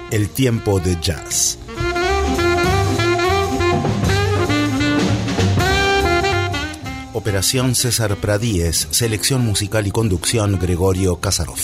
el tiempo de jazz. Operación César Pradíez, selección musical y conducción Gregorio Kasarov.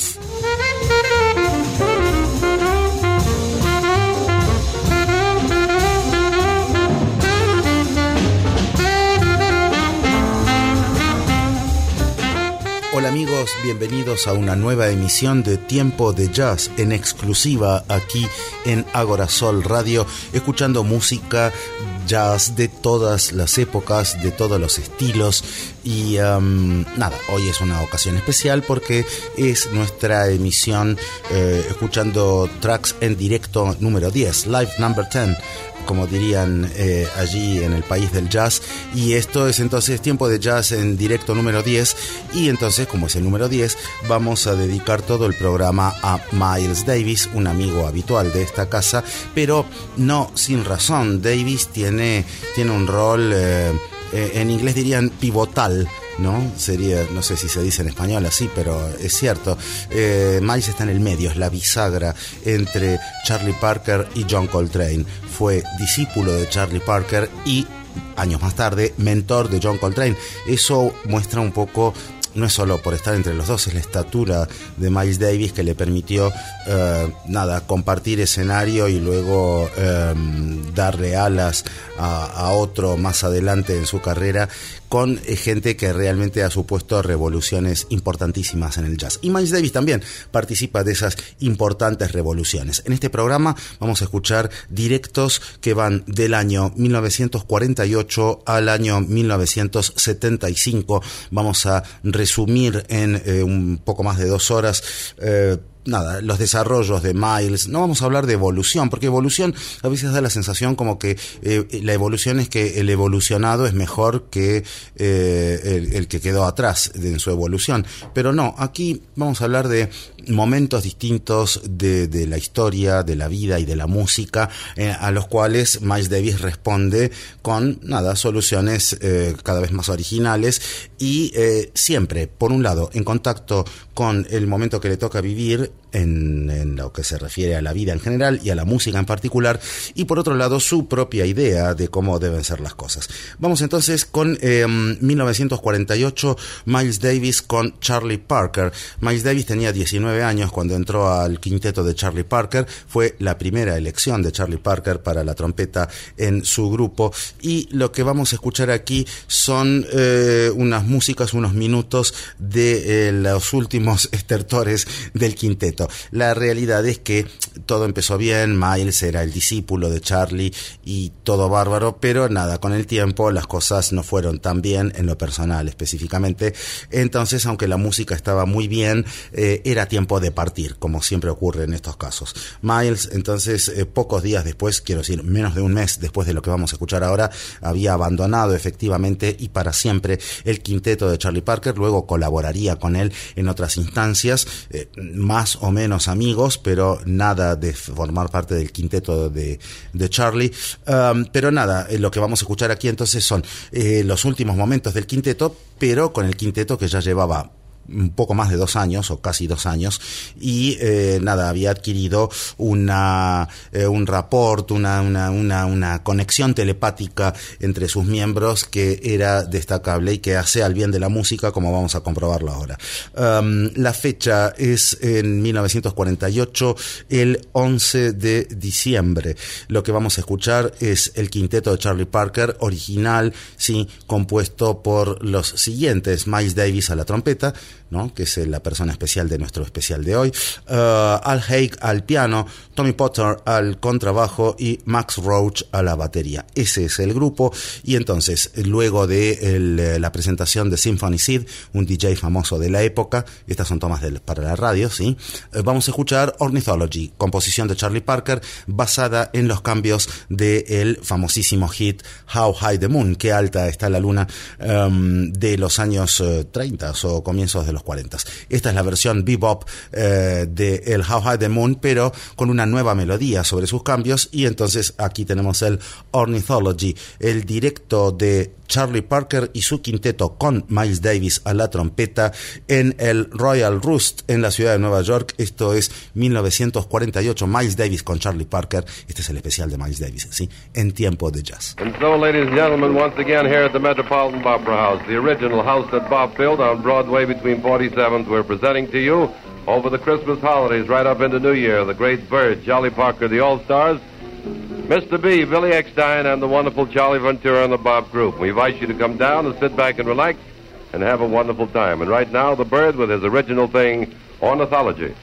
Hola amigos, bienvenidos a una nueva emisión de Tiempo de Jazz en exclusiva aquí en Agorasol Radio, escuchando música jazz de todas las épocas, de todos los estilos y hoy es una ocasión especial porque es nuestra emisión escuchando tracks en directo número 10, Live Number 10, como dirían allí en el país del jazz, y esto es entonces Tiempo de Jazz en directo número 10, y entonces como es el número 10 vamos a dedicar todo el programa a Miles Davis, un amigo habitual de esta casa, pero no sin razón. Davis tiene un rol, en inglés dirían pivotal, ¿no? Sería, no sé si se dice en español así, pero es cierto. Miles está en el medio, es la bisagra entre Charlie Parker y John Coltrane. Fue discípulo de Charlie Parker y años más tarde mentor de John Coltrane. Eso muestra un poco, no es solo por estar entre los dos, es la estatura de Miles Davis que le permitió compartir escenario y luego darle alas a otro más adelante en su carrera, con gente que realmente ha supuesto revoluciones importantísimas en el jazz. Y Miles Davis también participa de esas importantes revoluciones. En este programa vamos a escuchar directos que van del año 1948 al año 1975. Vamos a resumir en un poco más de 2 horas los desarrollos de Miles. No vamos a hablar de evolución, porque evolución a veces da la sensación como que la evolución es que el evolucionado es mejor que el que quedó atrás en su evolución, pero no, aquí vamos a hablar de momentos distintos de la historia, de la vida y de la música, a los cuales Miles Davis responde con soluciones cada vez más originales y siempre, por un lado, en contacto con el momento que le toca vivir en lo que se refiere a la vida en general y a la música en particular, y por otro lado su propia idea de cómo deben ser las cosas. Vamos entonces con 1948, Miles Davis con Charlie Parker. Miles Davis tenía 19 años cuando entró al quinteto de Charlie Parker. Fue la primera elección de Charlie Parker para la trompeta en su grupo, y lo que vamos a escuchar aquí son unas músicas, unos minutos de los últimos estertores del quinteto. La realidad es que todo empezó bien, Miles era el discípulo de Charlie y todo bárbaro, pero con el tiempo las cosas no fueron tan bien en lo personal específicamente. Entonces, aunque la música estaba muy bien, era tiempo de partir, como siempre ocurre en estos casos. Miles, entonces, pocos días después, quiero decir, menos de un mes después de lo que vamos a escuchar ahora, había abandonado efectivamente y para siempre el quinteto de Charlie Parker. Luego colaboraría con él en otras instancias, más o menos amigos, pero nada de formar parte del quinteto de Charlie. Pero lo que vamos a escuchar aquí entonces son los últimos momentos del quinteto, pero con el quinteto que ya llevaba un poco más de 2 años o casi 2 años y había adquirido un rapport, una conexión telepática entre sus miembros que era destacable y que hace al bien de la música, como vamos a comprobarlo ahora. La fecha es en 1948, el 11 de diciembre. Lo que vamos a escuchar es el quinteto de Charlie Parker original, sí, compuesto por los siguientes: Miles Davis a la trompeta, ¿no?, que es la persona especial de nuestro especial de hoy, Al Haig al piano, Tommy Potter al contrabajo y Max Roach a la batería. Ese es el grupo. Y entonces, luego de la presentación de Symphony Sid, un DJ famoso de la época, estas son tomas para la radio, ¿sí? Vamos a escuchar Ornithology, composición de Charlie Parker, basada en los cambios del famosísimo hit How High the Moon, qué alta está la luna, de los años 30 o comienzos mediados de los 40. Esta es la versión bebop de el How High the Moon, pero con una nueva melodía sobre sus cambios, y entonces aquí tenemos el Ornithology, el directo de Charlie Parker y su quinteto con Miles Davis a la trompeta en el Royal Roost en la ciudad de Nueva York. Esto es 1948, Miles Davis con Charlie Parker. Este es el especial de Miles Davis, ¿sí? En tiempo de jazz. And so, ladies and gentlemen, once again here at the Metropolitan Opera House, the original house that Bob built on Broadway between 47th, we're presenting to you over the Christmas holidays right up into New Year, the great Bird, Charlie Parker, the All-Stars, Mr. B, Billy Eckstein, and the wonderful Charlie Ventura and the Bob Group. We invite you to come down and sit back and relax and have a wonderful time. And right now, the Bird with his original thing, Ornithology.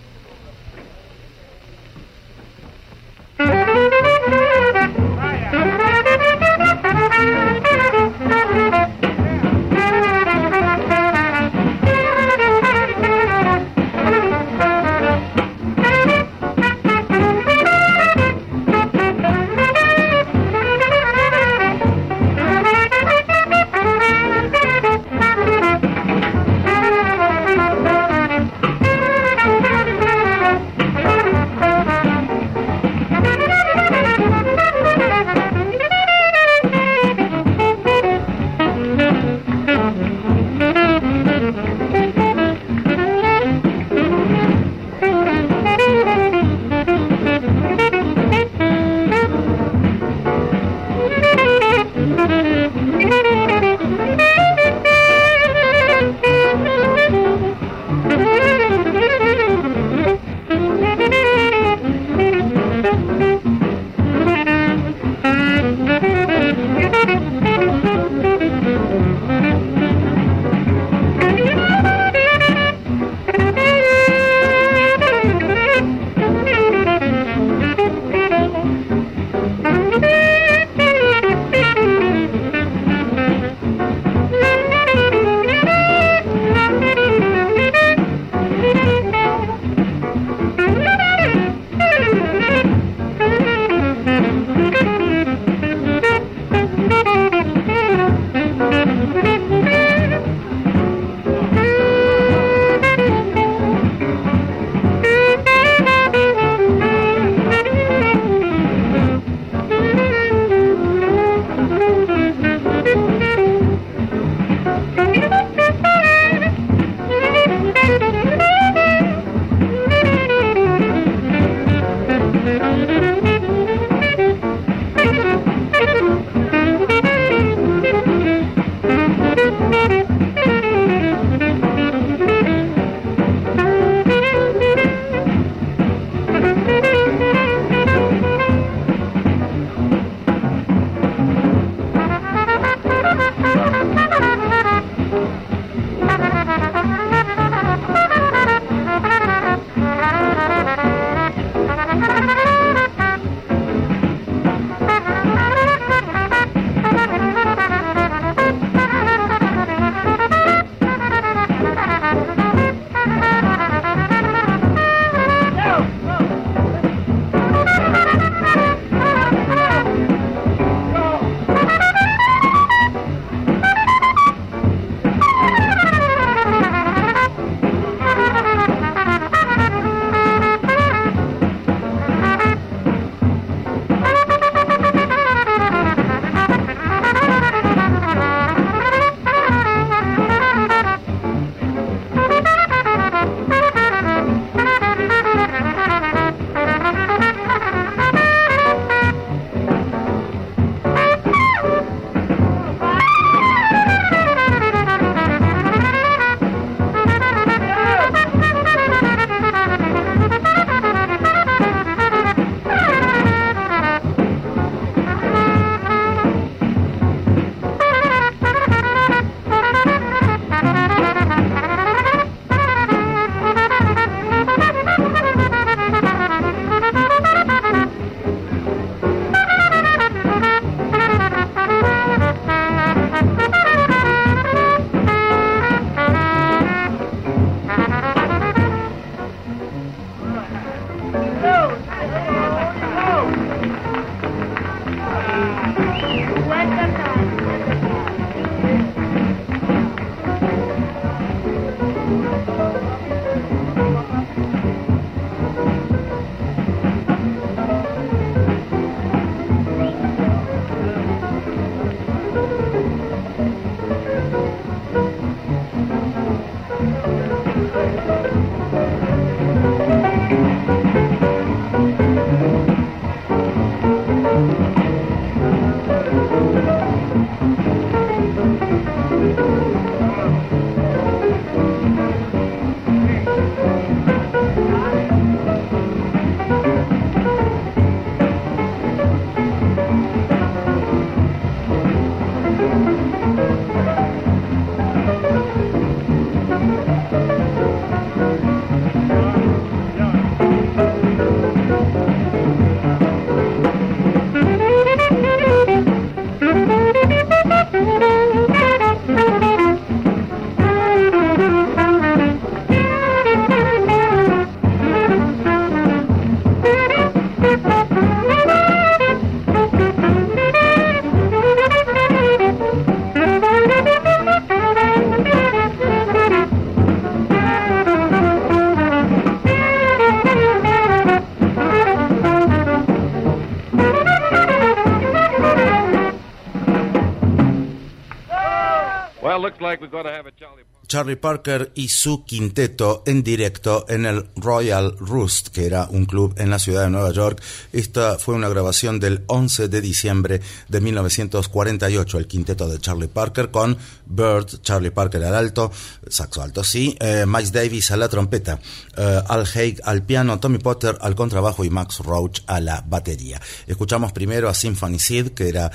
Well, looks like we're going to have a Charlie Parker y su quinteto en directo en el Royal Roost, que era un club en la ciudad de Nueva York. Esta fue una grabación del 11 de diciembre de 1948, el quinteto de Charlie Parker con Bird, Charlie Parker al alto, saxo alto, sí, Miles Davis a la trompeta, Al Haig al piano, Tommy Potter al contrabajo y Max Roach a la batería. Escuchamos primero a Symphony Sid, que era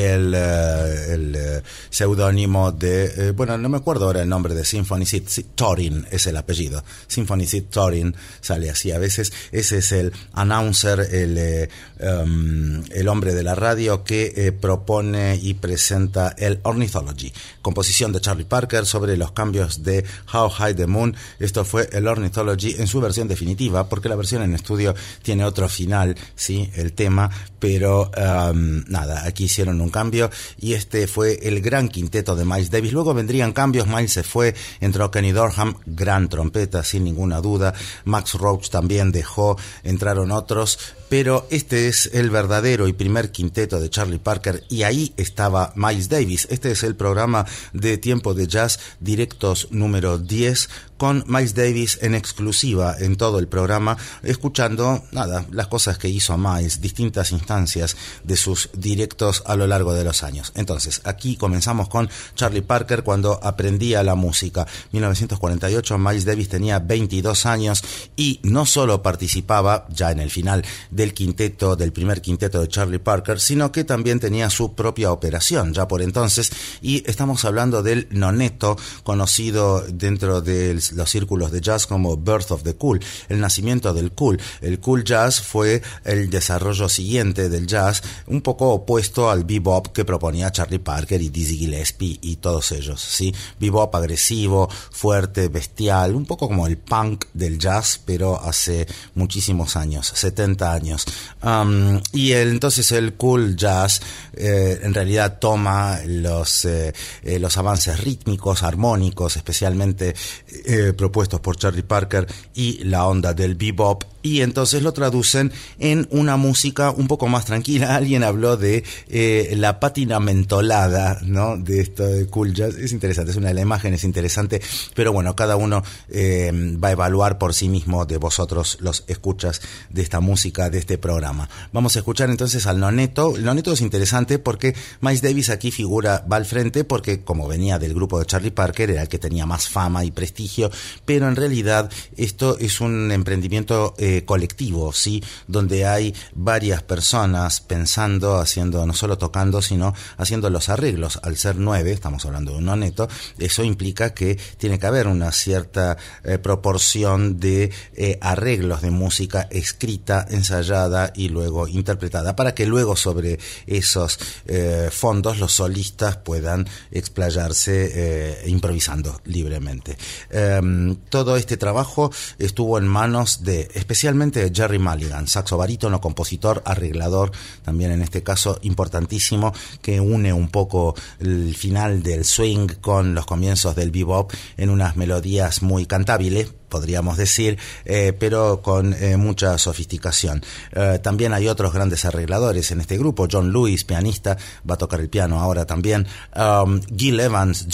el seudónimo de, bueno, no me acuerdo ahora el nombre de Symphony Sid, Thorin es el apellido, Symphony Sid Thorin sale así a veces. Ese es el announcer, el hombre de la radio que propone y presenta el Ornithology, composición de Charlie Parker sobre los cambios de How High the Moon. Esto fue el Ornithology en su versión definitiva, porque la versión en estudio tiene otro final, sí, el tema, pero nada, aquí hicieron un cambio y este fue el gran quinteto de Miles Davis. Luego vendrían cambios, Miles se fue, entró Kenny Dorham, gran trompeta sin ninguna duda, Max Roach también dejó, entraron otros, pero este es el verdadero y primer quinteto de Charlie Parker y ahí estaba Miles Davis. Este es el programa de Tiempo de Jazz Directos número 10 con Miles Davis en exclusiva en todo el programa, escuchando nada, las cosas que hizo Miles, distintas instancias de sus directos a lo largo de los años. Entonces, aquí comenzamos con Charlie Parker cuando aprendía la música. 1948, Miles Davis tenía 22 años y no solo participaba ya en el final del quinteto, del primer quinteto de Charlie Parker, sino que también tenía su propia operación ya por entonces, y estamos hablando del noneto, conocido dentro de los círculos de jazz como Birth of the Cool, el nacimiento del cool. El cool jazz fue el desarrollo siguiente del jazz, un poco opuesto al bebop que proponía Charlie Parker y Dizzy Gillespie y todos ellos, ¿sí? Bebop agresivo, fuerte, bestial, un poco como el punk del jazz, pero hace muchísimos años, 70 años. Y entonces el cool jazz en realidad toma los avances rítmicos, armónicos, especialmente propuestos por Charlie Parker, y la onda del bebop, y entonces lo traducen en una música un poco más tranquila. Alguien habló de la pátina mentolada, ¿no?, de esto de cool jazz. Es interesante, es una de las imágenes interesante, pero bueno, cada uno va a evaluar por sí mismo, de vosotros los escuchas de esta música, de este programa. Vamos a escuchar entonces al noneto. El noneto es interesante porque Miles Davis aquí va al frente, porque como venía del grupo de Charlie Parker, era el que tenía más fama y prestigio, pero en realidad esto es un emprendimiento colectivo, ¿sí?, donde hay varias personas pensando, haciendo, no solo tocando, sino haciendo los arreglos. Al ser 9, estamos hablando de un noneto, eso implica que tiene que haber una cierta proporción de arreglos de música escrita, ensayada y luego interpretada, para que luego sobre esos fondos los solistas puedan explayarse improvisando libremente. Todo este trabajo estuvo en manos de, especialmente, Jerry Mulligan, saxo barítono, compositor, arreglador, también en este caso importantísimo, que une un poco el final del swing con los comienzos del bebop en unas melodías muy cantables, podríamos decir, pero con mucha sofisticación. También hay otros grandes arregladores en este grupo. John Lewis, pianista, va a tocar el piano ahora también. Gil Evans,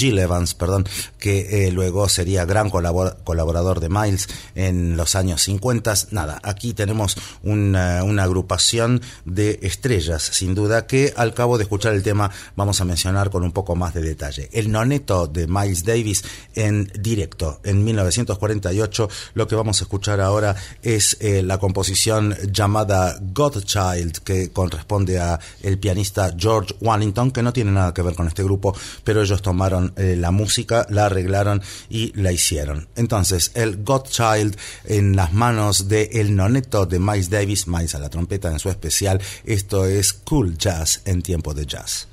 que luego sería gran colaborador de Miles en los años 50. Nada, aquí tenemos una agrupación de estrellas, sin duda, que al cabo de escuchar el tema vamos a mencionar con un poco más de detalle. El noneto de Miles Davis en directo en 1948. Lo que vamos a escuchar ahora es la composición llamada Godchild, que corresponde a el pianista George Wallington, que no tiene nada que ver con este grupo, pero ellos tomaron la música, la arreglaron y la hicieron. Entonces, el Godchild en las manos de el noneto de Miles Davis, Miles a la trompeta en su especial. Esto es Cool Jazz en Tiempo de Jazz.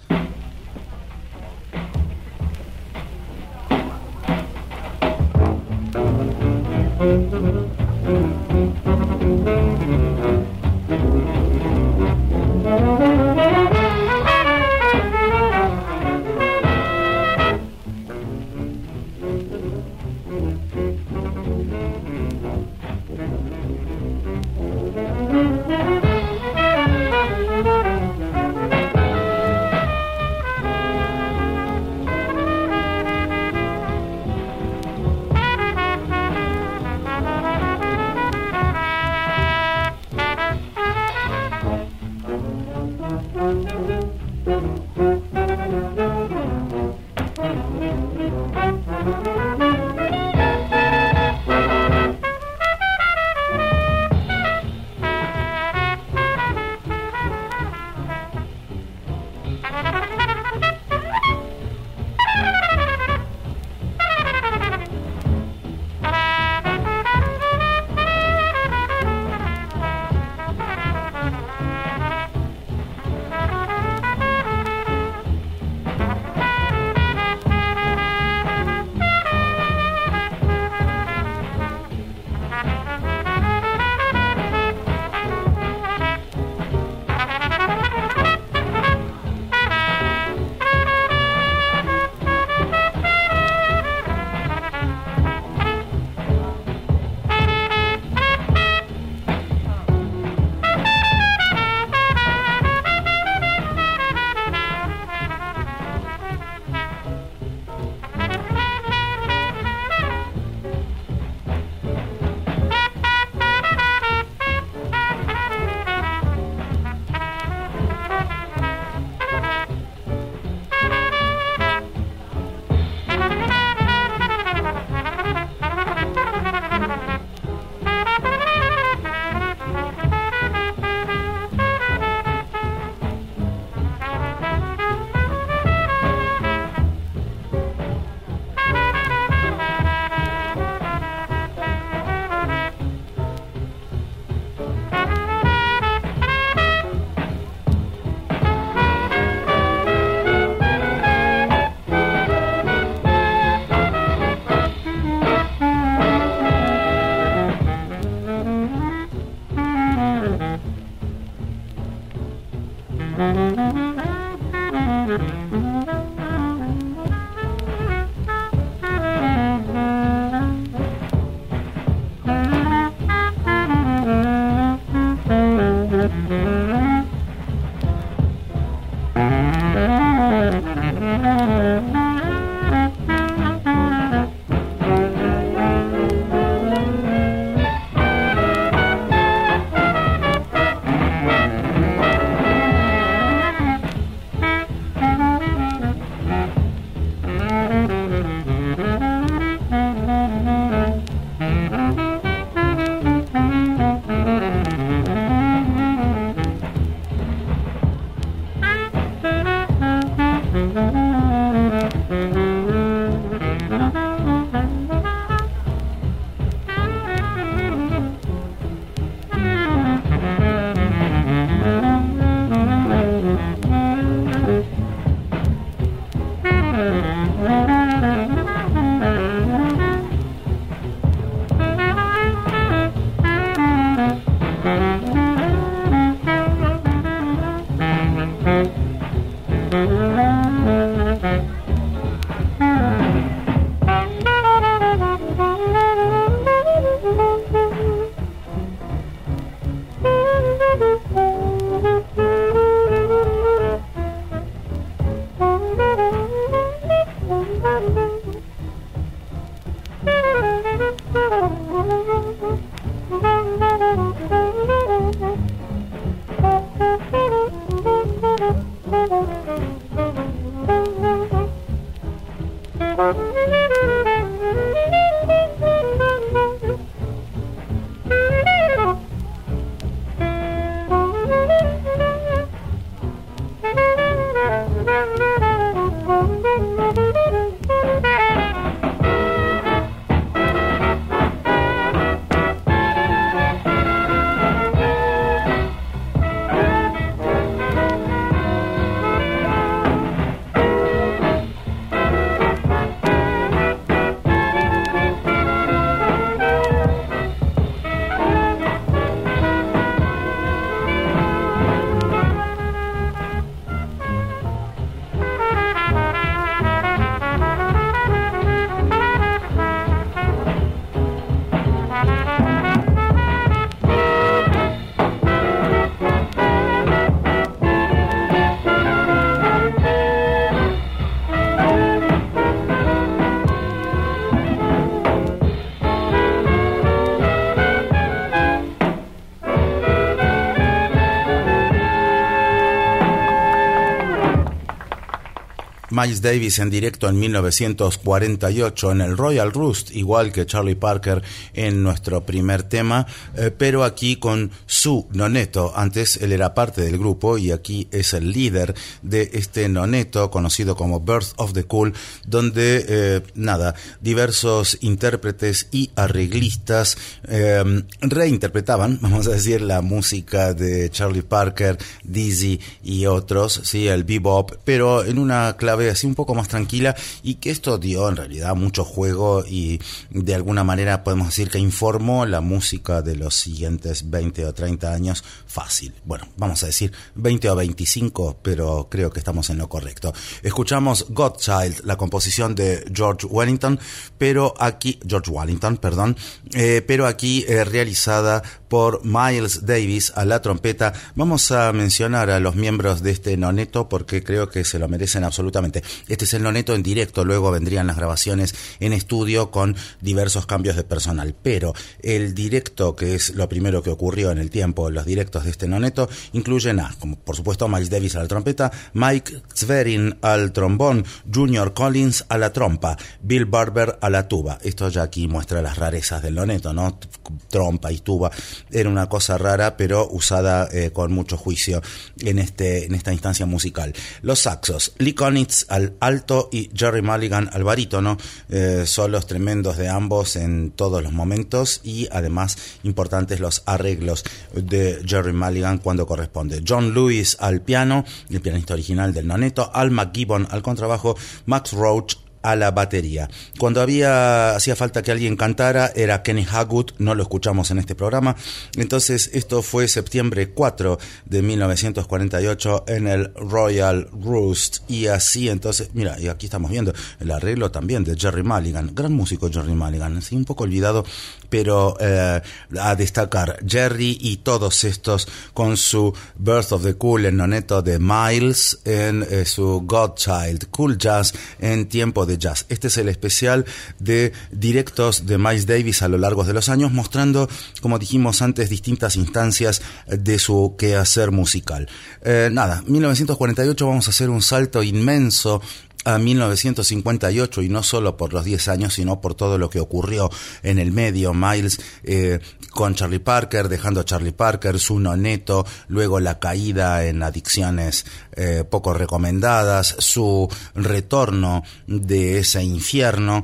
Miles Davis en directo en 1948 en el Royal Roost, igual que Charlie Parker en nuestro primer tema, pero aquí con su noneto. Antes él era parte del grupo y aquí es el líder de este noneto conocido como Birth of the Cool, donde diversos intérpretes y arreglistas reinterpretaban, vamos a decir, la música de Charlie Parker, Dizzy y otros, sí, el bebop, pero en una clave así un poco más tranquila, y que esto dio en realidad mucho juego y de alguna manera podemos decir que informó la música de los siguientes 20 o 30 años fácil. Bueno, vamos a decir 20 o 25, pero creo que estamos en lo correcto. Escuchamos Godchild, la composición de George Wellington, pero aquí realizada por Miles Davis a la trompeta. Vamos a mencionar a los miembros de este noneto porque creo que se lo merecen absolutamente. Este es el noneto en directo, luego vendrían las grabaciones en estudio con diversos cambios de personal, pero el directo, que es lo primero que ocurrió en el tiempo, los directos de este noneto, incluyen como por supuesto Miles Davis a la trompeta, Mike Zverin al trombón, Junior Collins a la trompa, Bill Barber a la tuba. Esto ya aquí muestra las rarezas del noneto, ¿no? Trompa y tuba. Era una cosa rara, pero usada con mucho juicio en esta instancia musical. Los saxos, Lee Konitz al alto y Jerry Mulligan al barítono, solos tremendos de ambos en todos los momentos, y además importantes los arreglos de Jerry Mulligan cuando corresponde. John Lewis al piano, el pianista original del noneto, Al McGibbon al contrabajo, Max Roach a la batería. Cuando hacía falta que alguien cantara, era Kenny Haggood, no lo escuchamos en este programa. Entonces esto fue septiembre 4 de 1948 en el Royal Roost, y así entonces, mira, y aquí estamos viendo el arreglo también de Gerry Mulligan, gran músico Gerry Mulligan, sí, un poco olvidado, pero a destacar Gerry y todos estos con su Birth of the Cool, el noneto de Miles, en su Godchild, Cool Jazz en tiempo de jazz. Este es el especial de directos de Miles Davis a lo largo de los años, mostrando, como dijimos antes, distintas instancias de su quehacer musical. 1948, vamos a hacer un salto inmenso a 1958, y no solo por los 10 años, sino por todo lo que ocurrió en el medio. Miles con Charlie Parker, dejando a Charlie Parker, su noneto, luego la caída en adicciones poco recomendadas, su retorno de ese infierno,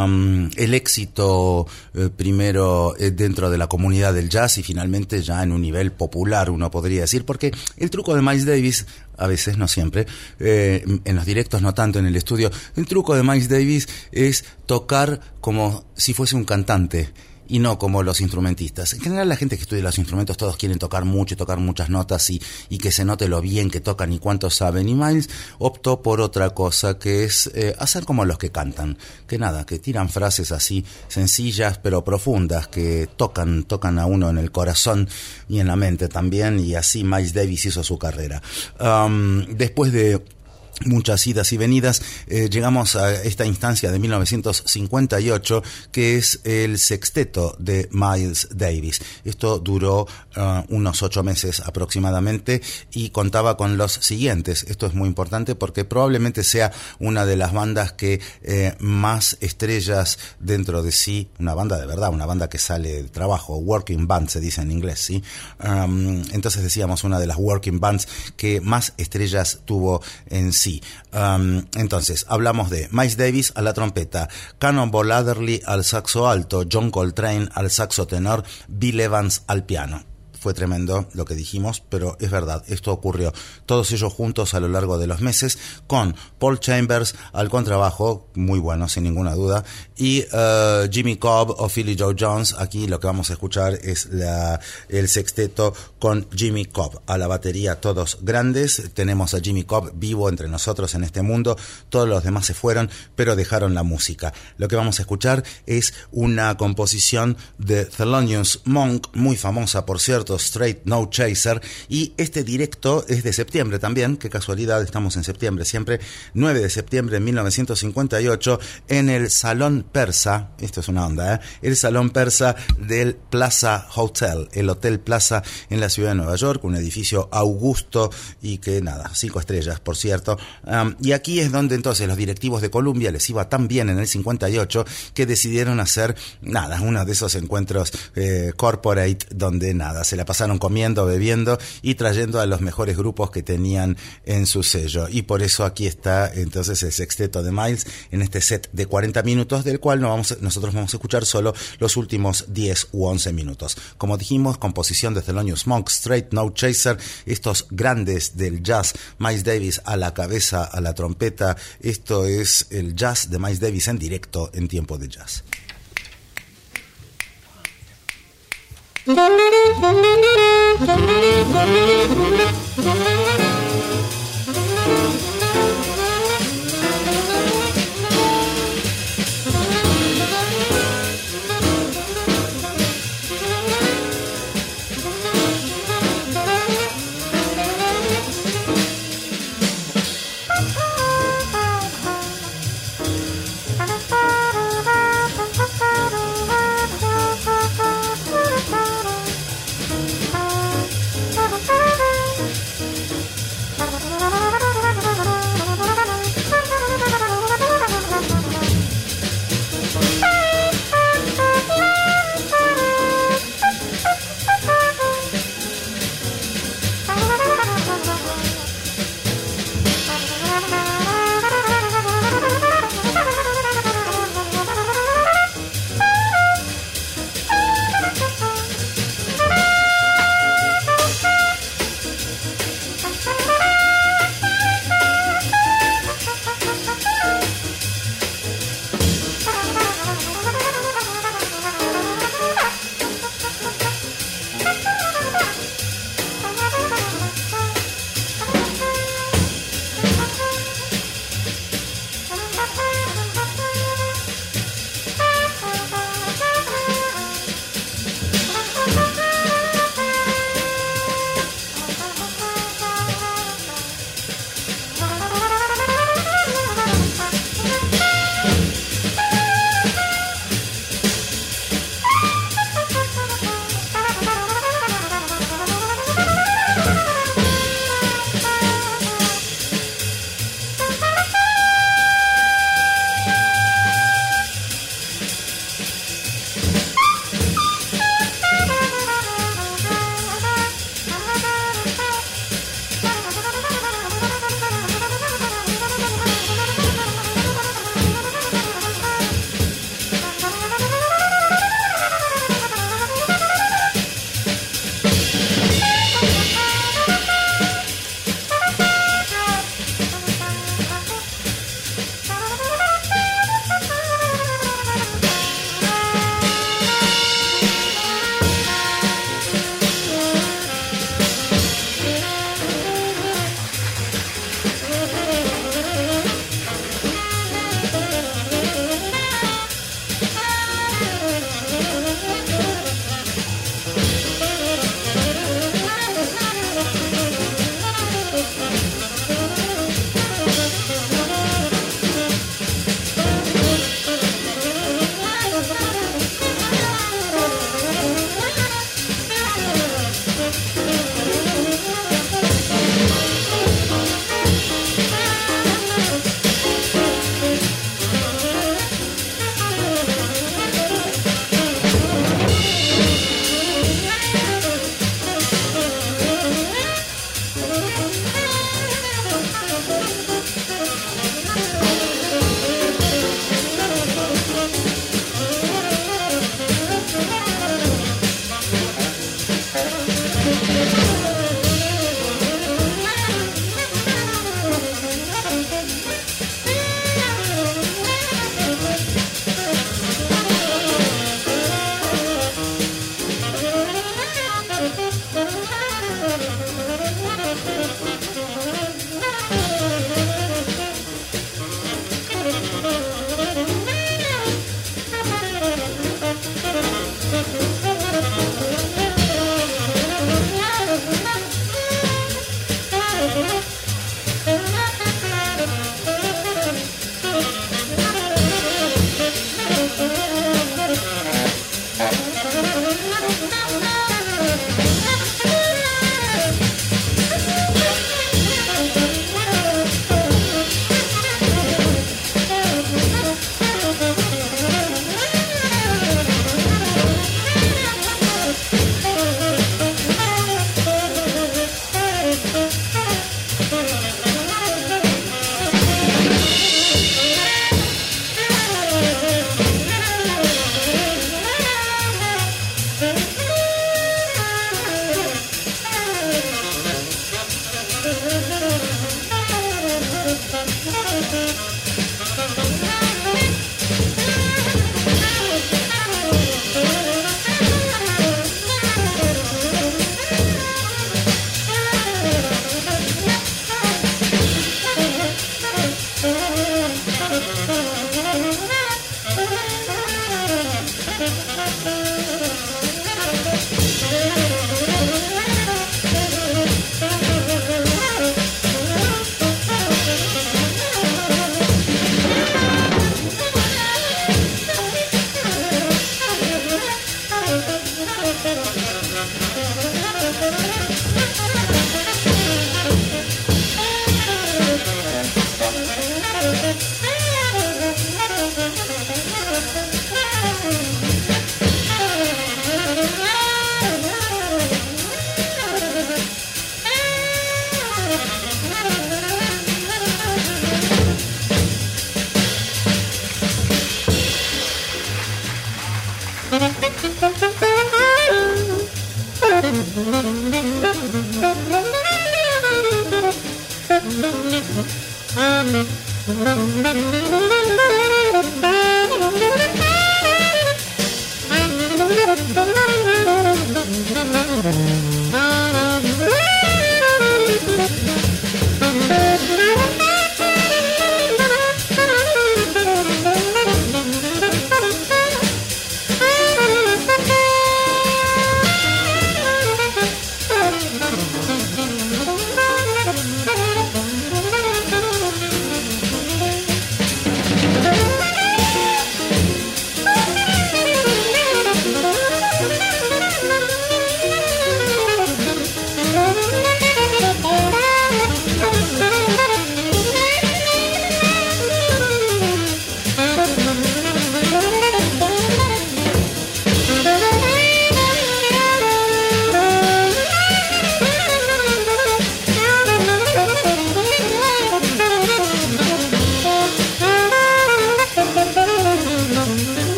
el éxito primero dentro de la comunidad del jazz y finalmente ya en un nivel popular, uno podría decir, porque el truco de Miles Davis, a veces, no siempre, en los directos no tanto, en el estudio, el truco de Miles Davis es tocar como si fuese un cantante y no como los instrumentistas. En general, la gente que estudia los instrumentos, todos quieren tocar mucho y tocar muchas notas y que se note lo bien que tocan y cuánto saben. Y Miles optó por otra cosa, que es hacer como los que cantan, que tiran frases así sencillas pero profundas, que tocan a uno en el corazón y en la mente también, y así Miles Davis hizo su carrera. Después de muchas idas y venidas, llegamos a esta instancia de 1958, que es el sexteto de Miles Davis. Esto duró unos 8 meses aproximadamente y contaba con los siguientes. Esto es muy importante porque probablemente sea una de las bandas que más estrellas dentro de sí, una banda de verdad, una banda que sale del trabajo, working band se dice en inglés, ¿sí? Entonces decíamos, una de las working bands que más estrellas tuvo en sí. Entonces, hablamos de Miles Davis a la trompeta, Cannonball Adderley al saxo alto, John Coltrane al saxo tenor, Bill Evans al piano. Fue tremendo lo que dijimos, pero es verdad, esto ocurrió. Todos ellos juntos a lo largo de los meses, con Paul Chambers al contrabajo, muy bueno, sin ninguna duda, y Jimmy Cobb o Philly Joe Jones. Aquí lo que vamos a escuchar es el sexteto con Jimmy Cobb a la batería, todos grandes. Tenemos a Jimmy Cobb vivo entre nosotros en este mundo, todos los demás se fueron, pero dejaron la música. Lo que vamos a escuchar es una composición de Thelonious Monk, muy famosa por cierto, Straight No Chaser, y este directo es de septiembre también, qué casualidad, estamos en septiembre siempre, 9 de septiembre de 1958, en el Salón Persa, esto es una onda, el Salón Persa del Plaza Hotel, el Hotel Plaza en la ciudad de Nueva York, un edificio augusto y que 5 estrellas, por cierto, y aquí es donde entonces los directivos de Columbia les iba tan bien en el 58 que decidieron hacer uno de esos encuentros corporate donde se la pasaron comiendo, bebiendo y trayendo a los mejores grupos que tenían en su sello. Y por eso aquí está entonces el sexteto de Miles en este set de 40 minutos, del cual nosotros vamos a escuchar solo los últimos 10 u 11 minutos. Como dijimos, composición de Thelonious Monk, Straight No Chaser, estos grandes del jazz, Miles Davis a la cabeza, a la trompeta. Esto es el jazz de Miles Davis en directo en tiempo de jazz.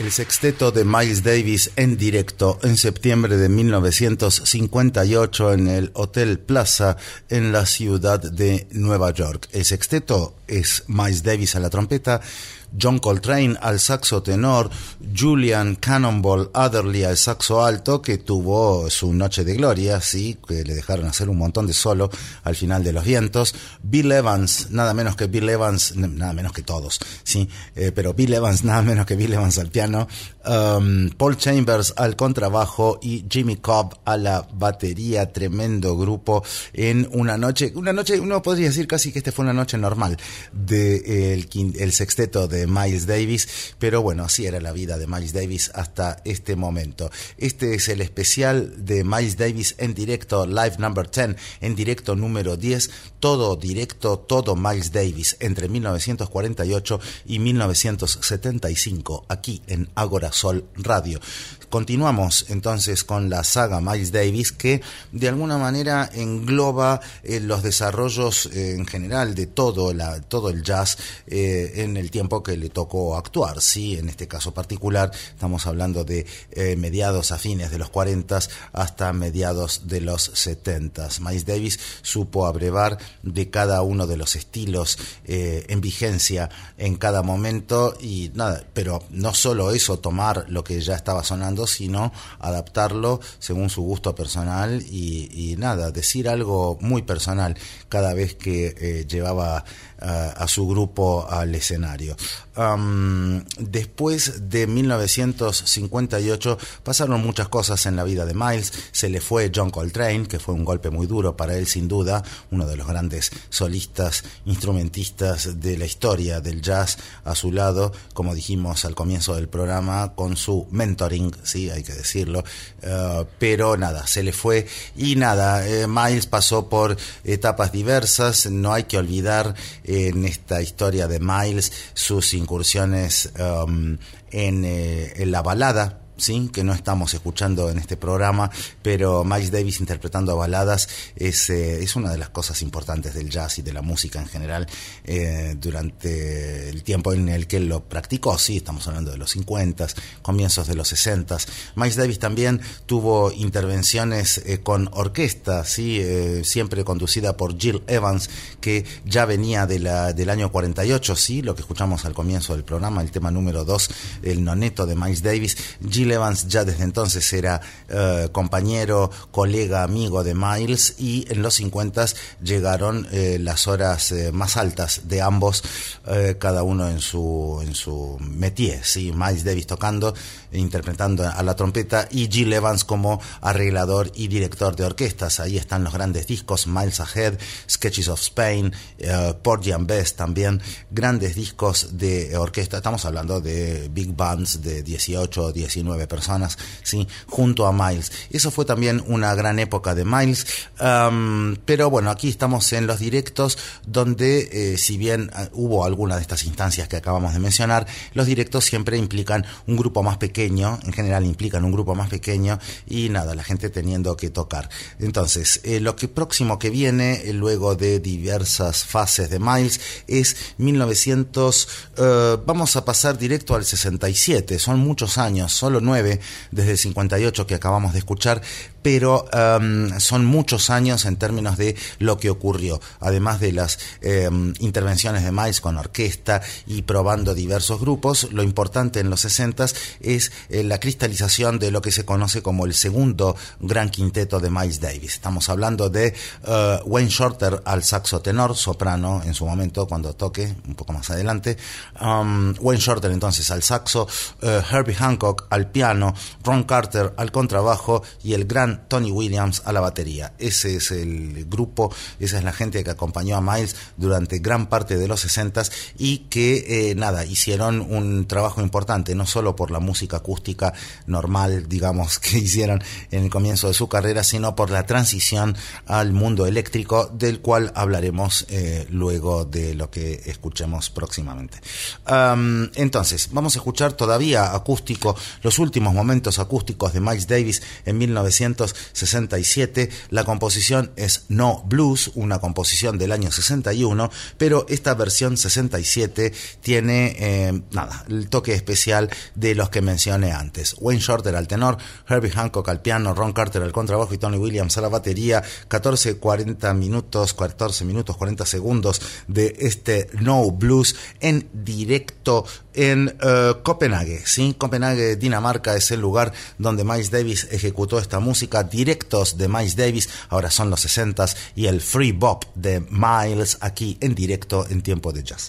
El sexteto de Miles Davis en directo en septiembre de 1958 en el Hotel Plaza en la ciudad de Nueva York. El sexteto es Miles Davis a la trompeta, John Coltrane al saxo tenor, Julian Cannonball Adderley al saxo alto, que tuvo su noche de gloria, sí, que le dejaron hacer un montón de solo al final de Los Vientos, Bill Evans, nada menos que Bill Evans, nada menos que todos, sí, pero Bill Evans, nada menos que Bill Evans al piano, Paul Chambers al contrabajo y Jimmy Cobb a la batería. Tremendo grupo en una noche, uno podría decir casi que fue una noche normal de el sexteto de Miles Davis, pero bueno, así era la vida de Miles Davis hasta este momento. Este es el especial de Miles Davis en directo, Live Number 10, en directo número 10, todo directo, todo Miles Davis entre 1948 y 1975, aquí en Ágora Sol Radio. Continuamos entonces con la saga Miles Davis, que de alguna manera engloba los desarrollos en general de todo el jazz en el tiempo que le tocó actuar, sí, en este caso particular estamos hablando de mediados a fines de los 40 hasta mediados de los 70. Miles Davis supo abrevar de cada uno de los estilos en vigencia en cada momento y nada, pero no solo eso, tomar lo que ya estaba sonando, sino adaptarlo según su gusto personal y nada, decir algo muy personal cada vez que llevaba a su grupo al escenario. Después de 1958 pasaron muchas cosas en la vida de Miles. Se le fue John Coltrane, que fue un golpe muy duro para él sin duda, uno de los grandes solistas, instrumentistas de la historia del jazz, a su lado, como dijimos al comienzo del programa, con su mentoring, sí, hay que decirlo, pero nada, se le fue y nada, Miles pasó por etapas diversas. No hay que olvidar en esta historia de Miles sus incursiones en la balada, sí, que no estamos escuchando en este programa, pero Miles Davis interpretando baladas es una de las cosas importantes del jazz y de la música en general durante el tiempo en el que lo practicó, sí, estamos hablando de los 50, comienzos de los 60. Miles Davis también tuvo intervenciones con orquesta, sí, siempre conducida por Gil Evans, que ya venía del año 48, sí, lo que escuchamos al comienzo del programa, el tema número 2, el noneto de Miles Davis. Gil Evans ya desde entonces era compañero, colega, amigo de Miles, y en los 50 llegaron las horas más altas de ambos, cada uno en su métier, ¿sí? Miles Davis tocando, interpretando a la trompeta, y Gil Evans como arreglador y director de orquestas. Ahí están los grandes discos, Miles Ahead, Sketches of Spain, Porgy and Bess también, grandes discos de orquesta. Estamos hablando de big bands de 18 o 19 personas, sí, junto a Miles. Eso fue también una gran época de Miles, pero bueno, aquí estamos en los directos donde si bien hubo alguna de estas instancias que acabamos de mencionar, los directos siempre implican un grupo más pequeño, en general implican un grupo más pequeño y nada, la gente teniendo que tocar. Entonces, lo que próximo que viene, luego de diversas fases de Miles, es 1900, vamos a pasar directo al 67, son muchos años, solo 9 desde el 58 que acabamos de escuchar, pero son muchos años en términos de lo que ocurrió, además de las intervenciones de Miles con orquesta y probando diversos grupos. Lo importante en los 60 es la cristalización de lo que se conoce como el segundo gran quinteto de Miles Davis. Estamos hablando de Wayne Shorter al saxo tenor, soprano en su momento cuando toque, un poco más adelante, Wayne Shorter entonces al saxo, Herbie Hancock al piano, Ron Carter al contrabajo y el gran Tony Williams a la batería. Ese es el grupo, esa es la gente que acompañó a Miles durante gran parte de los 60 y que hicieron un trabajo importante, no solo por la música acústica normal, digamos, que hicieron en el comienzo de su carrera, sino por la transición al mundo eléctrico, del cual hablaremos luego de lo que escuchemos próximamente. Entonces, vamos a escuchar todavía acústico, los últimos momentos acústicos de Miles Davis en 1958. 1967. La composición es No Blues, una composición del año 61, pero esta versión 67 tiene el toque especial de los que mencioné antes. Wayne Shorter al tenor, Herbie Hancock al piano, Ron Carter al contrabajo y Tony Williams a la batería. 14 minutos 40 segundos de este No Blues en directo en Copenhague, ¿sí? Copenhague, Dinamarca, es el lugar donde Miles Davis ejecutó esta música. Directos de Miles Davis, ahora son los 60s, y el Free Bop de Miles aquí en directo en Tiempo de Jazz.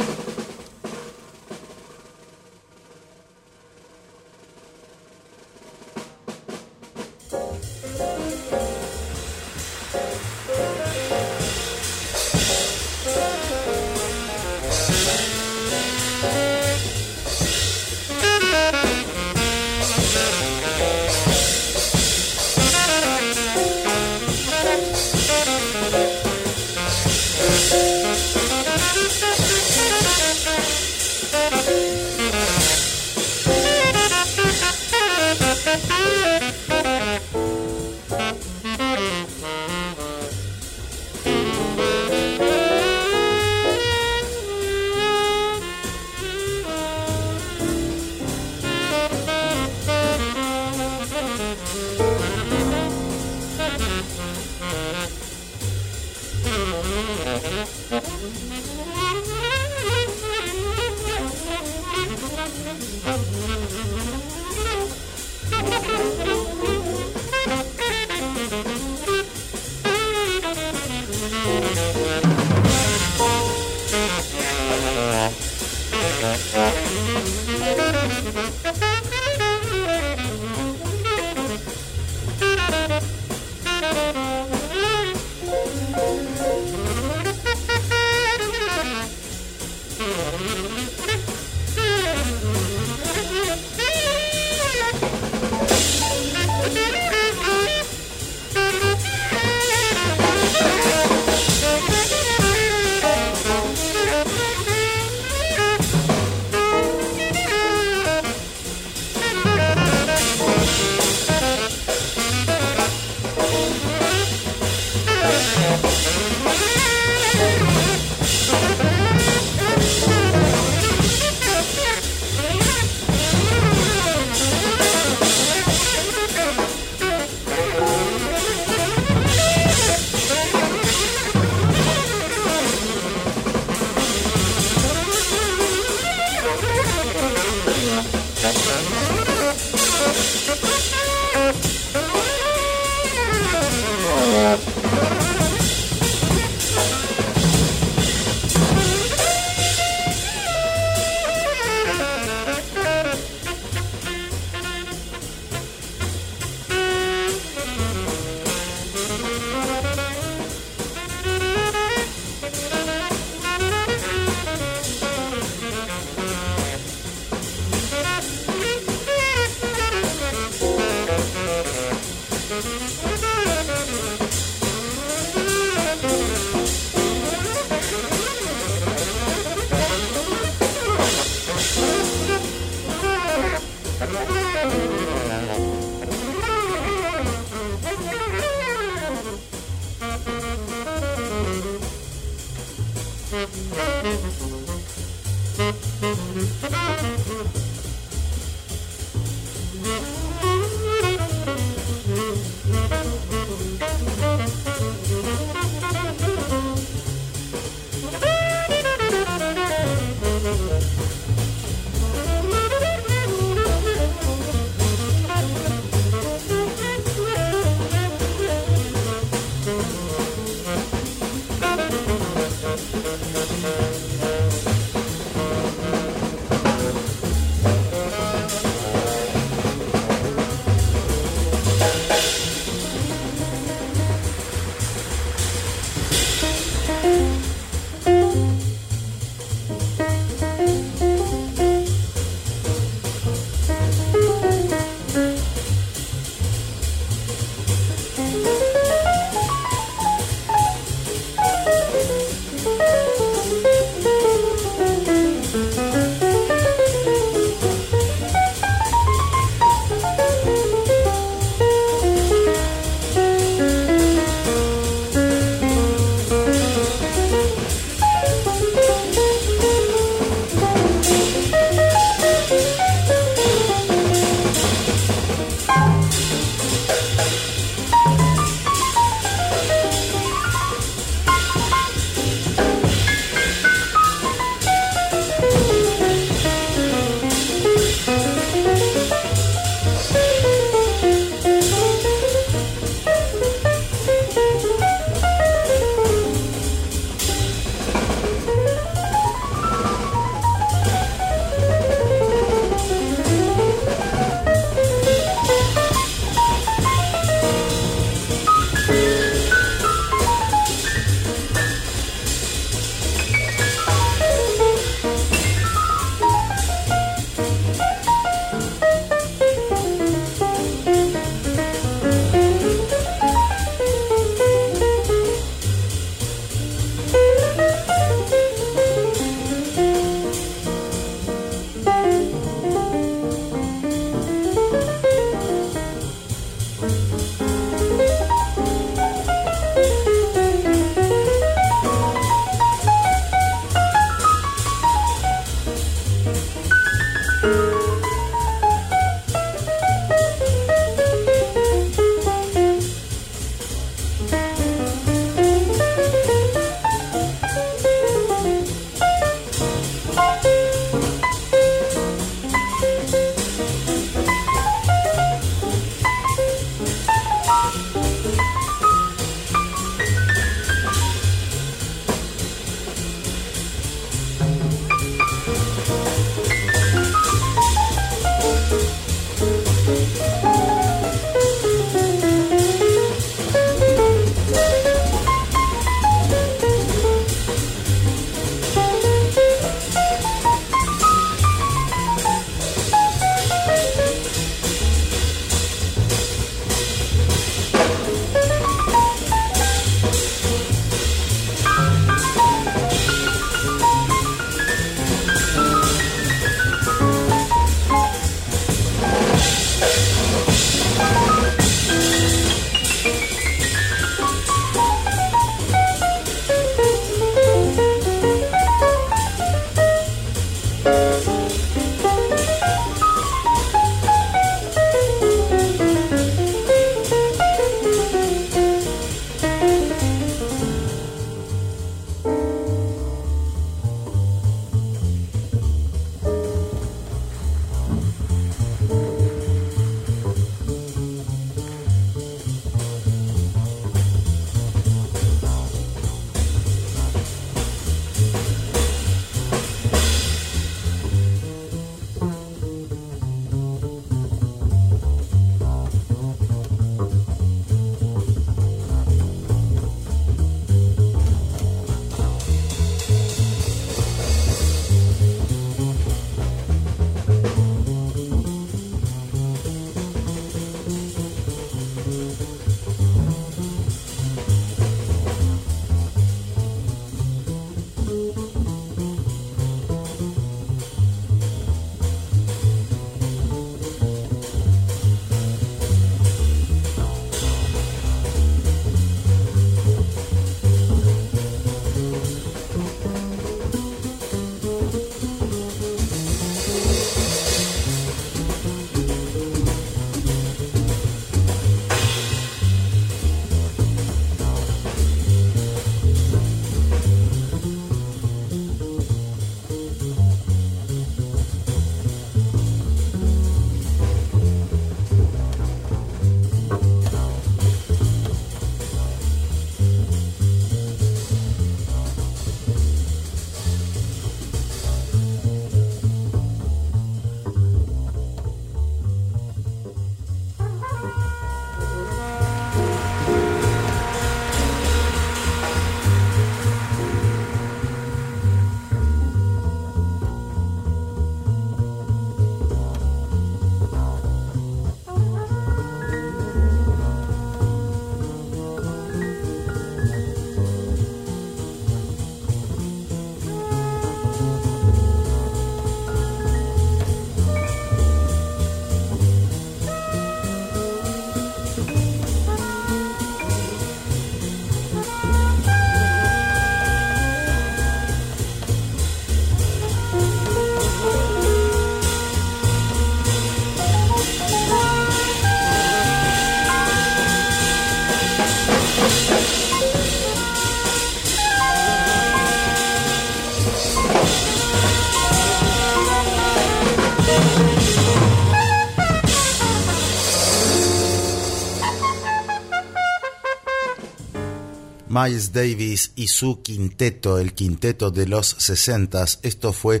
Miles Davis y su quinteto, el quinteto de los 60s. Esto fue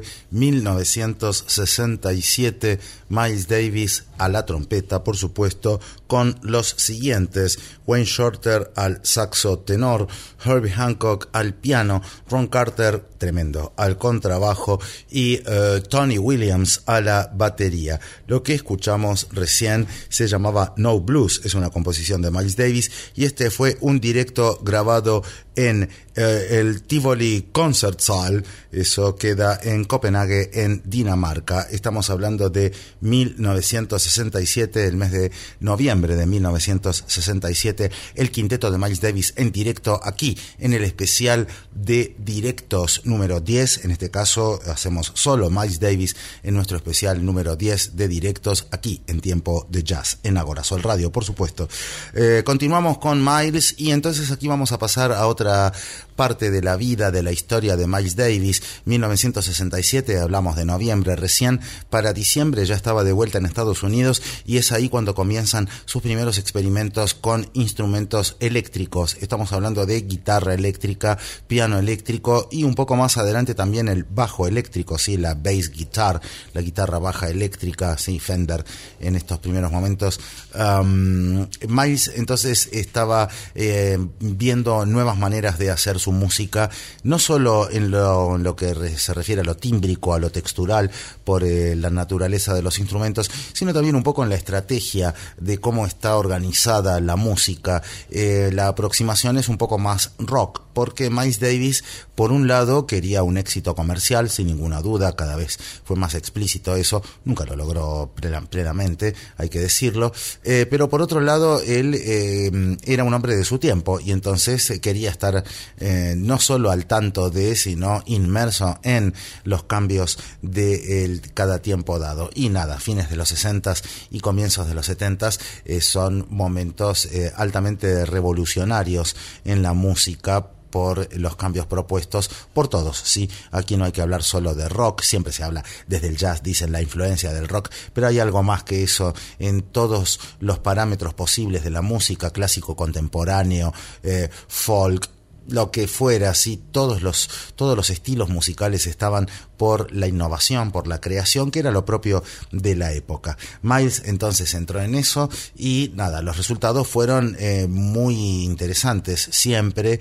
1967. Miles Davis a la trompeta, por supuesto, con los siguientes: Wayne Shorter al saxo tenor, Herbie Hancock al piano, Ron Carter, tremendo, al contrabajo y Tony Williams a la batería. Lo que escuchamos recién se llamaba No Blues, es una composición de Miles Davis, y este fue un directo grabado en el Tivoli Konsertsaal, eso queda en Copenhague, en Dinamarca. Estamos hablando de 1967, el mes de noviembre de 1967, el quinteto de Miles Davis en directo aquí, en el especial de directos número 10. En este caso hacemos solo Miles Davis en nuestro especial número 10 de directos aquí en Tiempo de Jazz, en Agora Sol Radio, por supuesto. Continuamos con Miles, y entonces aquí vamos a pasar a otra parte de la vida, de la historia de Miles Davis. 1967, hablamos de noviembre recién, para diciembre ya estaba de vuelta en Estados Unidos, y es ahí cuando comienzan sus primeros experimentos con instrumentos eléctricos. Estamos hablando de guitarra eléctrica, piano eléctrico y un poco más adelante también el bajo eléctrico, sí, la bass guitar, la guitarra baja eléctrica, sí, Fender en estos primeros momentos. Miles entonces estaba viendo nuevas maneras de hacer su música, no solo en lo que se refiere a lo tímbrico, a lo textural, por la naturaleza de los instrumentos, sino también un poco en la estrategia de cómo está organizada la música. La aproximación es un poco más rock, porque Miles Davis, por un lado, quería un éxito comercial, sin ninguna duda, cada vez fue más explícito eso, nunca lo logró plenamente, hay que decirlo, pero por otro lado, él era un hombre de su tiempo, y entonces quería estar no solo al tanto de, sino inmerso en los cambios de cada tiempo dado. Y nada, fines de los 60s y comienzos de los 70s son momentos altamente revolucionarios en la música, por los cambios propuestos por todos, ¿sí? Aquí no hay que hablar solo de rock, siempre se habla desde el jazz, dicen la influencia del rock, pero hay algo más que eso en todos los parámetros posibles de la música, clásico, contemporáneo, folk, lo que fuera, sí, todos los estilos musicales estaban por la innovación, por la creación, que era lo propio de la época. Miles entonces entró en eso, y nada, los resultados fueron muy interesantes, siempre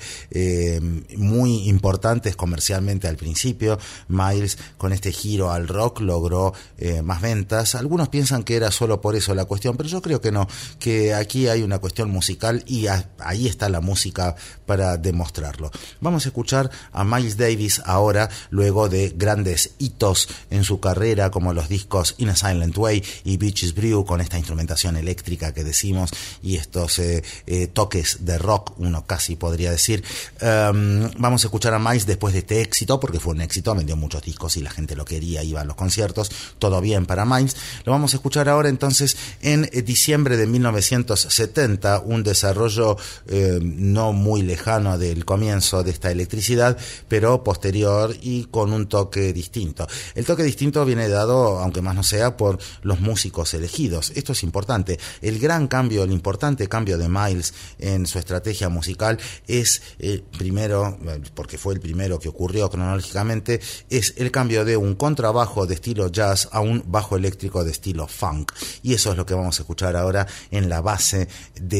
muy importantes comercialmente al principio. Miles, con este giro al rock, logró más ventas. Algunos piensan que era solo por eso la cuestión, pero yo creo que no, que aquí hay una cuestión musical, y ahí está la música para demostrarlo. Vamos a escuchar a Miles Davis ahora, luego de grandes hitos en su carrera, como los discos In a Silent Way y Beaches Brew, con esta instrumentación eléctrica que decimos, y estos toques de rock, uno casi podría decir. Vamos a escuchar a Miles después de este éxito, porque fue un éxito, vendió muchos discos y la gente lo quería, iba a los conciertos, todo bien para Miles. Lo vamos a escuchar ahora entonces en diciembre de 1970, un desarrollo no muy lejano del comienzo de esta electricidad, pero posterior y con un toque distinto. El toque distinto viene dado, aunque más no sea, por los músicos elegidos. Esto es importante. El gran cambio, el importante cambio de Miles en su estrategia musical es, primero, porque fue el primero que ocurrió cronológicamente, es el cambio de un contrabajo de estilo jazz a un bajo eléctrico de estilo funk. Y eso es lo que vamos a escuchar ahora en la base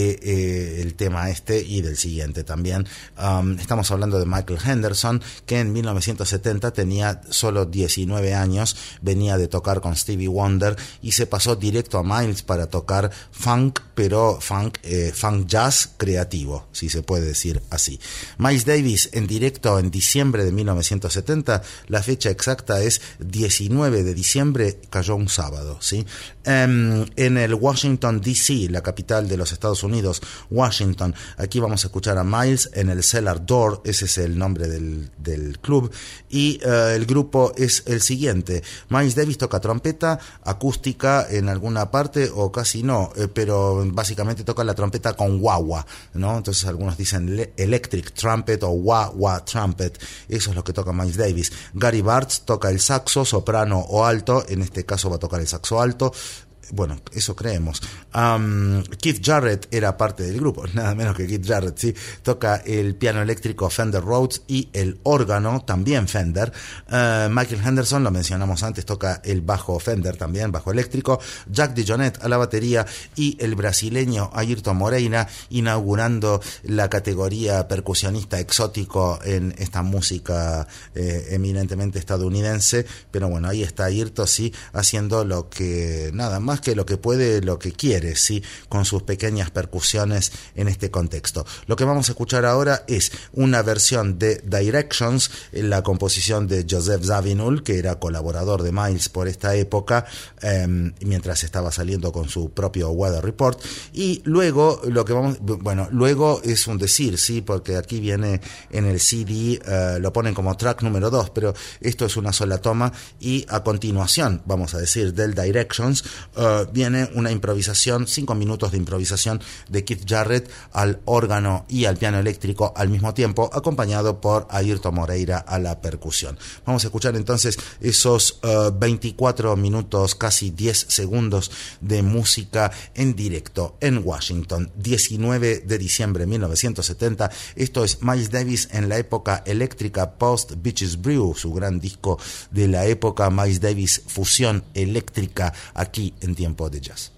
de el tema este y del siguiente también. Estamos hablando de Michael Henderson, que en 1970 tenía solo 19 años, venía de tocar con Stevie Wonder y se pasó directo a Miles para tocar funk, pero funk jazz creativo, si se puede decir así. Miles Davis en directo en diciembre de 1970, la fecha exacta es 19 de diciembre, cayó un sábado, ¿sí? En el Washington DC, la capital de los Estados Unidos, Washington. Aquí vamos a escuchar a Miles en el Cellar Door, ese es el nombre del club, y el grupo es el siguiente. Miles Davis toca trompeta acústica en alguna parte o casi no, pero básicamente toca la trompeta con wah-wah, ¿no? Entonces algunos dicen electric trumpet o wah-wah trumpet, eso es lo que toca Miles Davis. Gary Bartz toca el saxo, soprano o alto, en este caso va a tocar el saxo alto. Bueno, eso creemos. Keith Jarrett era parte del grupo, nada menos que Keith Jarrett, ¿sí? Toca el piano eléctrico Fender Rhodes y el órgano, también Fender. Michael Henderson, lo mencionamos antes, toca el bajo Fender también, bajo eléctrico. Jack DeJohnette a la batería y el brasileño Ayrton Moreira inaugurando la categoría percusionista exótico en esta música eminentemente estadounidense. Pero bueno, ahí está Ayrton, sí, haciendo lo que, nada más que lo que puede, lo que quiere, sí, con sus pequeñas percusiones en este contexto. Lo que vamos a escuchar ahora es una versión de Directions, la composición de Joseph Zawinul, que era colaborador de Miles por esta época, mientras estaba saliendo con su propio Weather Report. Y luego luego es un decir, sí, porque aquí viene en el CD, lo ponen como track número 2, pero esto es una sola toma, y a continuación, vamos a decir, del Directions, viene una improvisación, 5 minutos de improvisación de Keith Jarrett al órgano y al piano eléctrico al mismo tiempo, acompañado por Ayrton Moreira a la percusión. Vamos a escuchar entonces esos 24 minutos, casi 10 segundos de música en directo en Washington, 19 de diciembre de 1970. Esto es Miles Davis en la época eléctrica post Bitches Brew, su gran disco de la época. Miles Davis, fusión eléctrica, aquí en Tiempo de Jazz.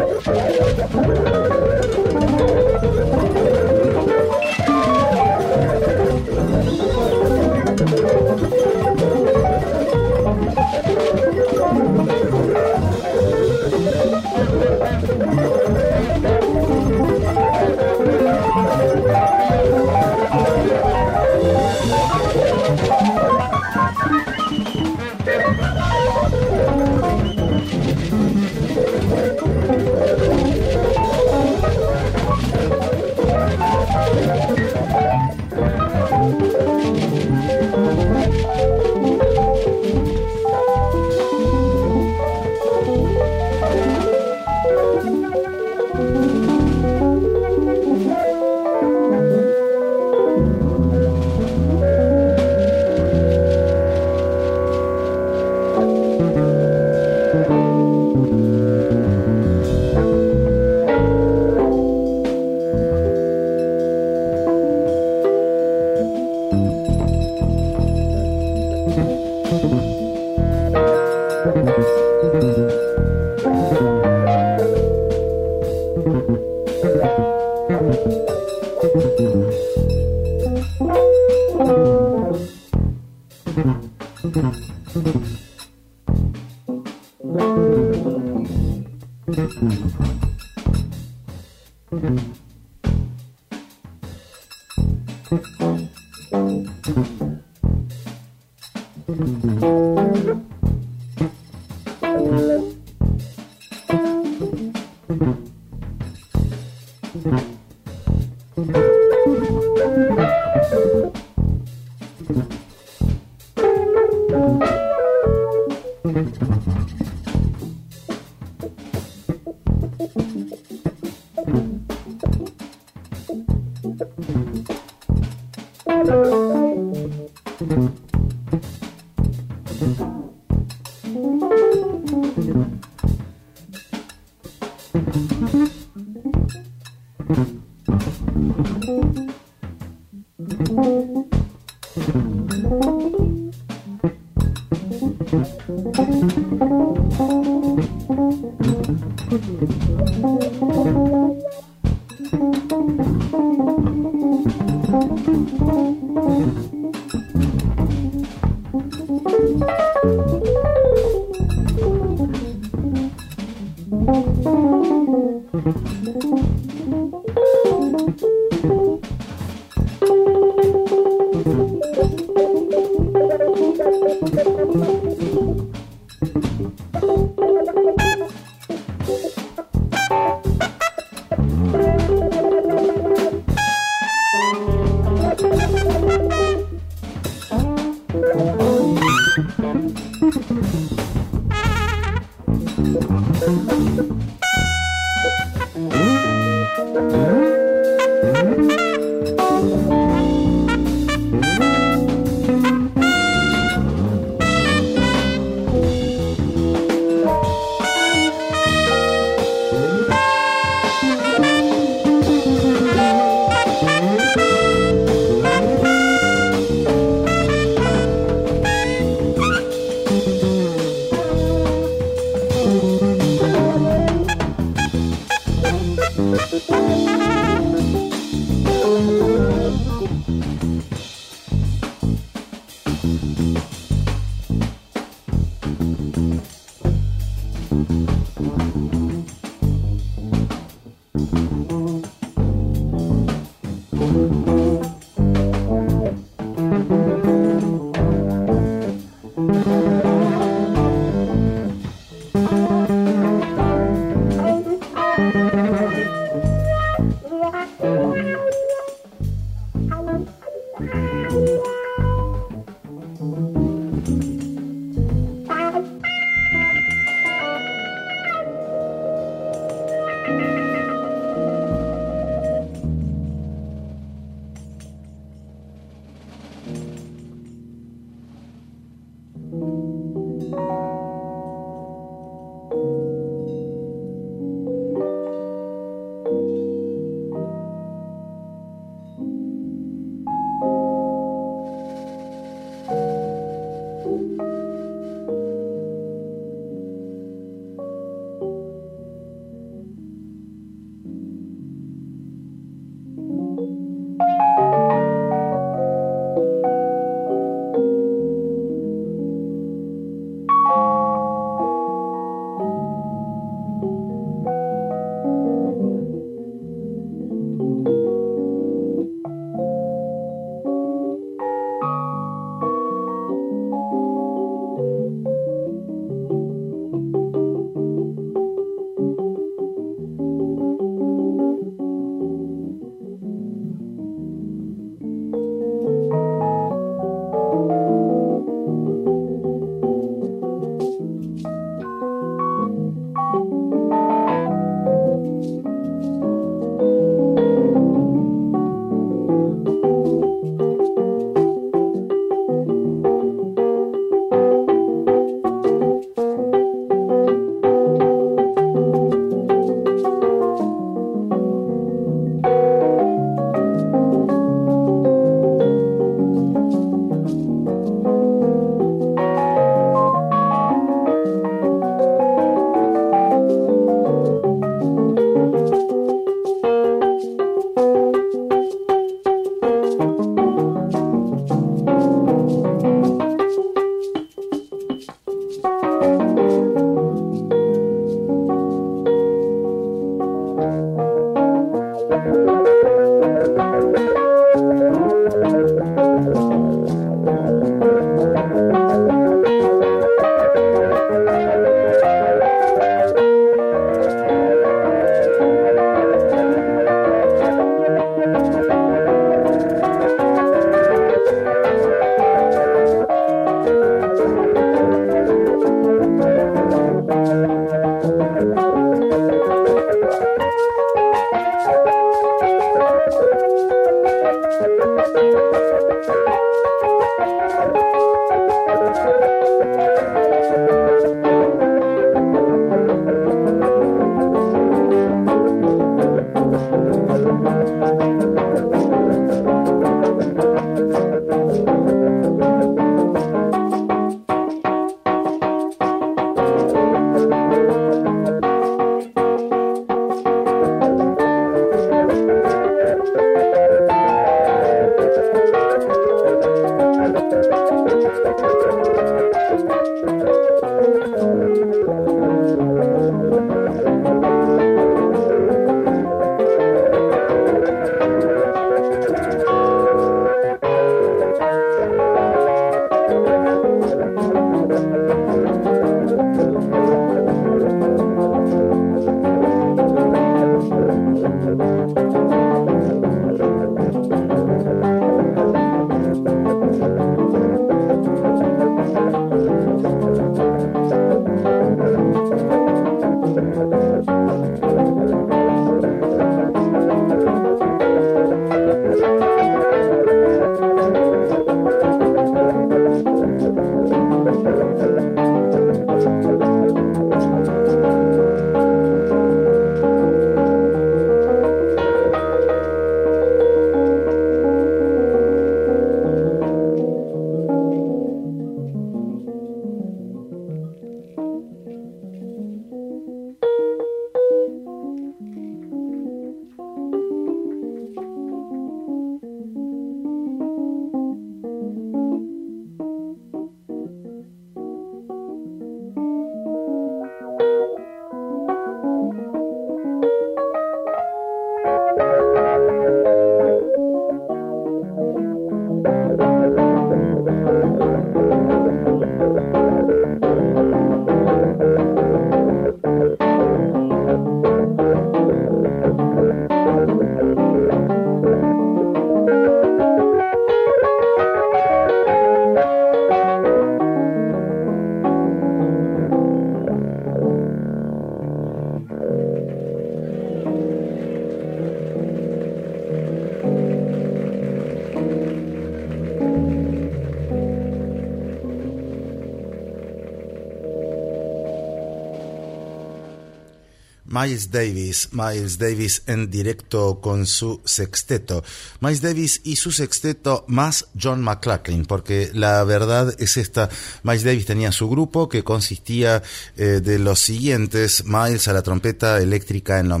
Miles Davis en directo con su sexteto. Miles Davis y su sexteto más John McLaughlin, porque la verdad es esta. Miles Davis tenía su grupo que consistía de los siguientes: Miles a la trompeta eléctrica en la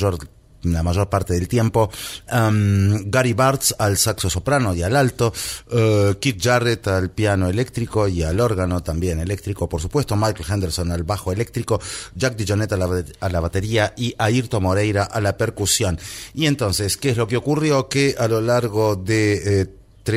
mayor parte del tiempo, Gary Bartz al saxo soprano y al alto, Keith Jarrett al piano eléctrico y al órgano también eléctrico, por supuesto, Michael Henderson al bajo eléctrico, Jack DeJohnette a la batería y Airto Moreira a la percusión. Y entonces, ¿qué es lo que ocurrió? Que a lo largo de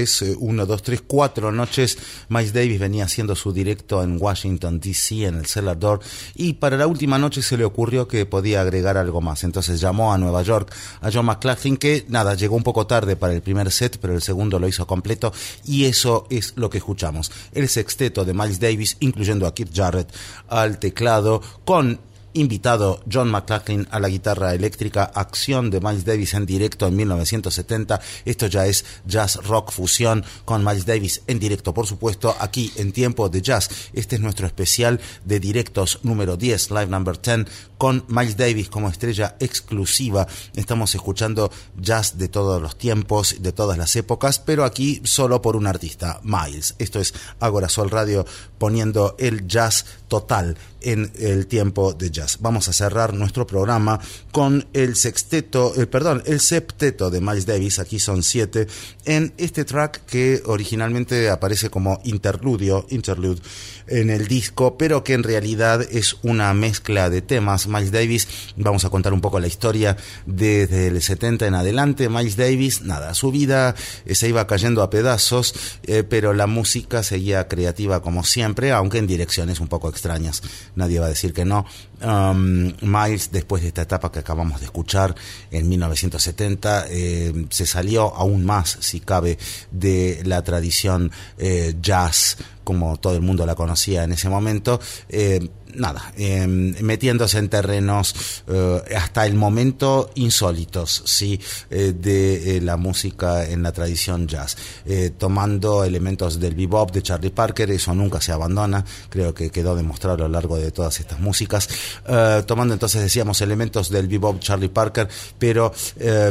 4 noches, Miles Davis venía haciendo su directo en Washington, D.C., en el Cellar Door, y para la última noche se le ocurrió que podía agregar algo más. Entonces llamó a Nueva York a John McLaughlin, que llegó un poco tarde para el primer set, pero el segundo lo hizo completo, y eso es lo que escuchamos. El sexteto de Miles Davis, incluyendo a Keith Jarrett al teclado, con invitado John McLaughlin a la guitarra eléctrica, acción de Miles Davis en directo en 1970. Esto ya es jazz rock fusión con Miles Davis en directo, por supuesto, aquí en Tiempo de Jazz. Este es nuestro especial de directos número 10, live number 10, con Miles Davis como estrella exclusiva. Estamos escuchando jazz de todos los tiempos, de todas las épocas, pero aquí solo por un artista, Miles. Esto es Agora Sol Radio, poniendo el jazz total en el Tiempo de Jazz. Vamos a cerrar nuestro programa con el septeto de Miles Davis. Aquí son 7 en este track que originalmente aparece como interlude en el disco, pero que en realidad es una mezcla de temas. Miles Davis, vamos a contar un poco la historia desde el 70 en adelante. Miles Davis, su vida se iba cayendo a pedazos, pero la música seguía creativa como siempre, aunque en direcciones un poco extrañas. Nadie va a decir que no. Miles, después de esta etapa que acabamos de escuchar en 1970, se salió aún más, si cabe, de la tradición jazz como todo el mundo la conocía en ese momento, metiéndose en terrenos hasta el momento insólitos, sí, de la música en la tradición jazz, tomando elementos del bebop de Charlie Parker. Eso nunca se abandona, creo que quedó demostrado a lo largo de todas estas músicas, tomando entonces, decíamos, elementos del bebop Charlie Parker, pero metiendo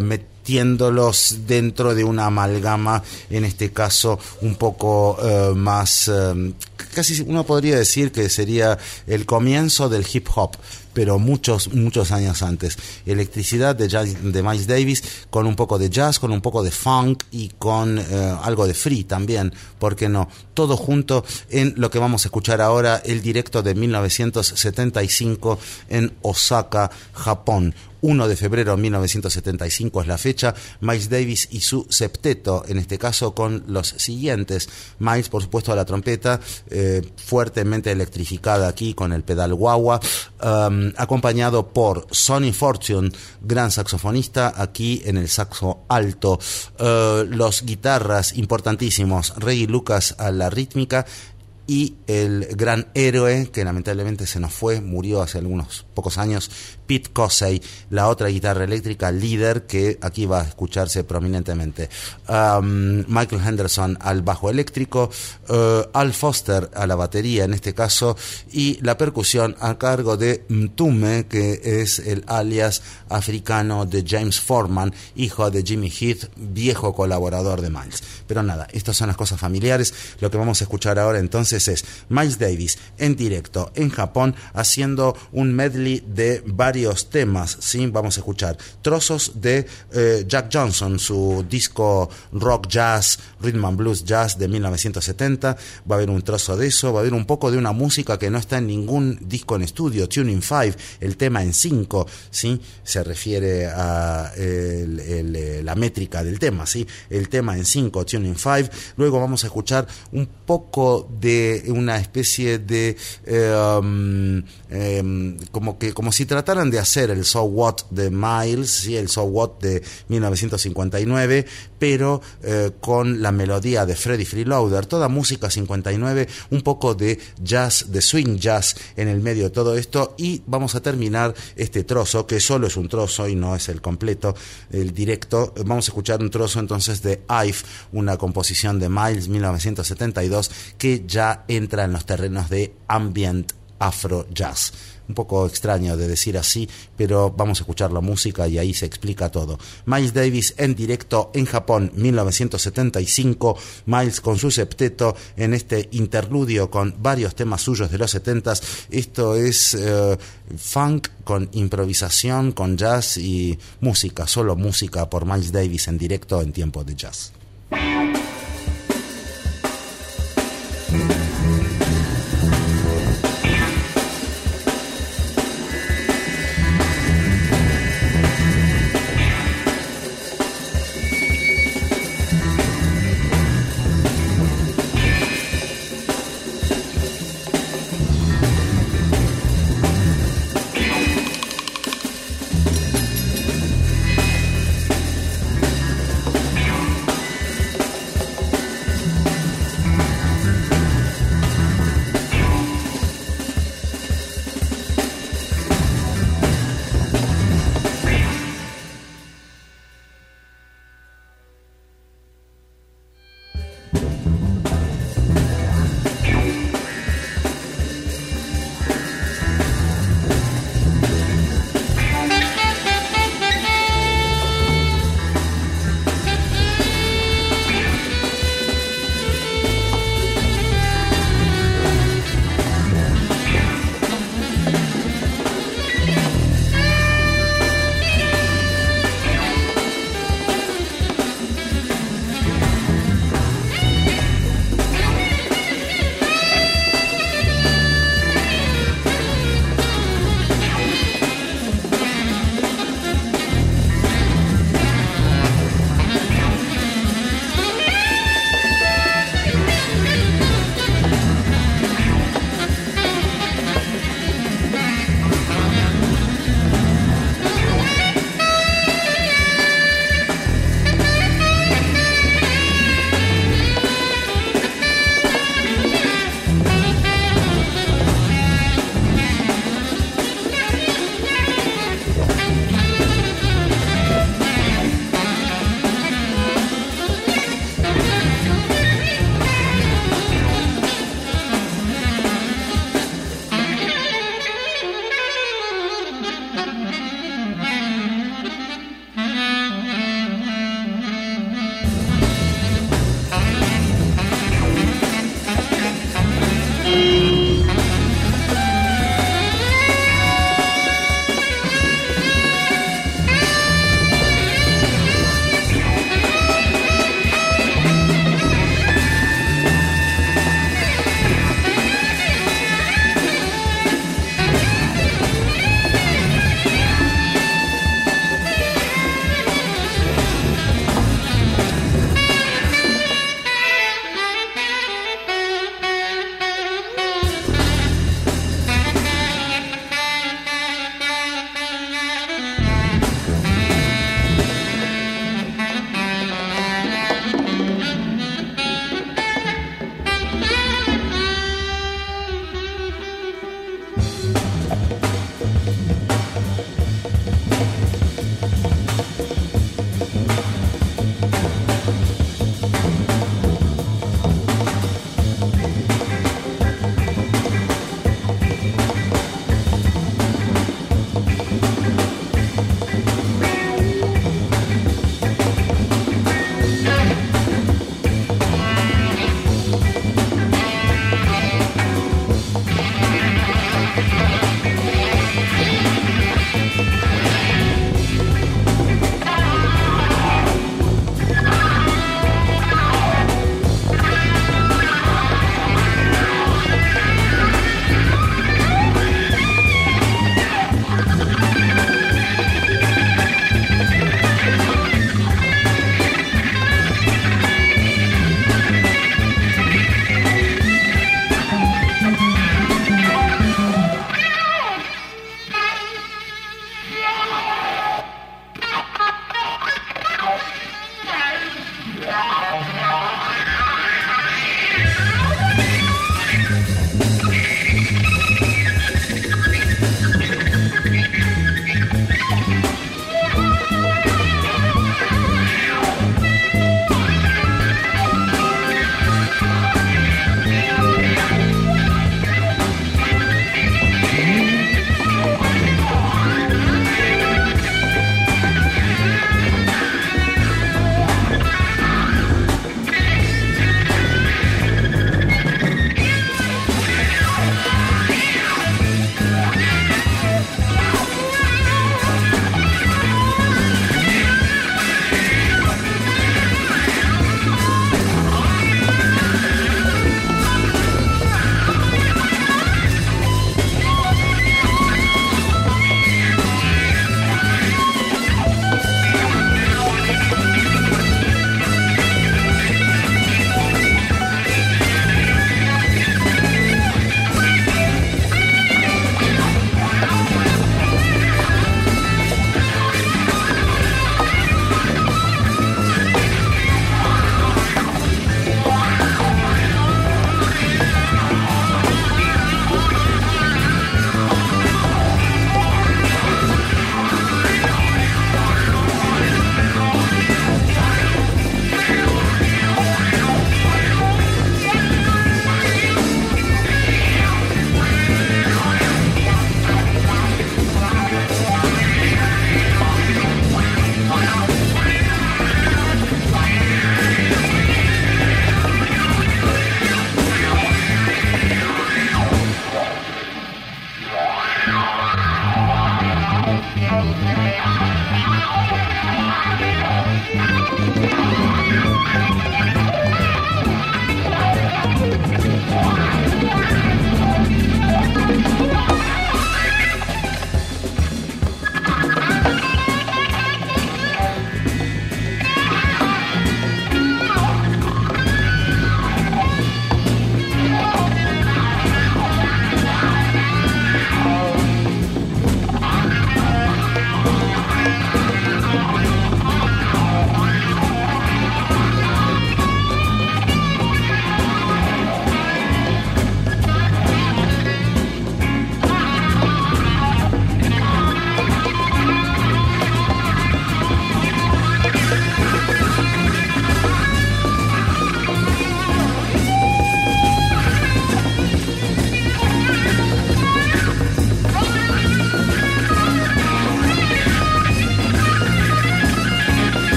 metiéndolos dentro de una amalgama, en este caso un poco más, casi uno podría decir que sería el comienzo del hip hop, pero muchos años antes. Electricidad de Miles Davis, con un poco de jazz, con un poco de funk y con algo de free también, ¿por qué no? Todo junto en lo que vamos a escuchar ahora, el directo de 1975 en Osaka, Japón. 1 de febrero de 1975 es la fecha. Miles Davis y su septeto, en este caso con los siguientes: Miles, por supuesto, a la trompeta, fuertemente electrificada aquí con el pedal guagua, acompañado por Sonny Fortune, gran saxofonista, aquí en el saxo alto, los guitarras importantísimos, Reggie Lucas a la rítmica, y el gran héroe que lamentablemente se nos fue, murió hace algunos pocos años, Pete Kosey, la otra guitarra eléctrica líder, que aquí va a escucharse prominentemente. Michael Henderson al bajo eléctrico, Al Foster a la batería en este caso, y la percusión a cargo de Mtume, que es el alias africano de James Foreman, hijo de Jimmy Heath, viejo colaborador de Miles. Pero nada, estas son las cosas familiares. Lo que vamos a escuchar ahora entonces es Miles Davis en directo en Japón, haciendo un medley de varios temas, ¿sí? Vamos a escuchar trozos de Jack Johnson, su disco rock jazz, rhythm and blues jazz de 1970. Va a haber un trozo de eso, va a haber un poco de una música que no está en ningún disco en estudio, Tuning 5, el tema en 5, ¿sí? Se refiere a la métrica del tema, ¿sí? El tema en 5, Tuning 5. Luego vamos a escuchar un poco de una especie de como si trataran de hacer el So What de Miles, ¿sí? El So What de 1959, pero con la melodía de Freddie Freeloader, toda música 59, un poco de jazz, de swing jazz en el medio de todo esto. Y vamos a terminar este trozo, que solo es un trozo y no es el completo, el directo. Vamos a escuchar un trozo entonces de Ive, una composición de Miles 1972, que ya entra en los terrenos de ambient afro jazz. Un poco extraño de decir así, pero vamos a escuchar la música y ahí se explica todo. Miles Davis en directo en Japón, 1975. Miles con su septeto en este interludio con varios temas suyos de los 70s. Esto es funk con improvisación, con jazz y música, solo música por Miles Davis en directo en tiempo de jazz.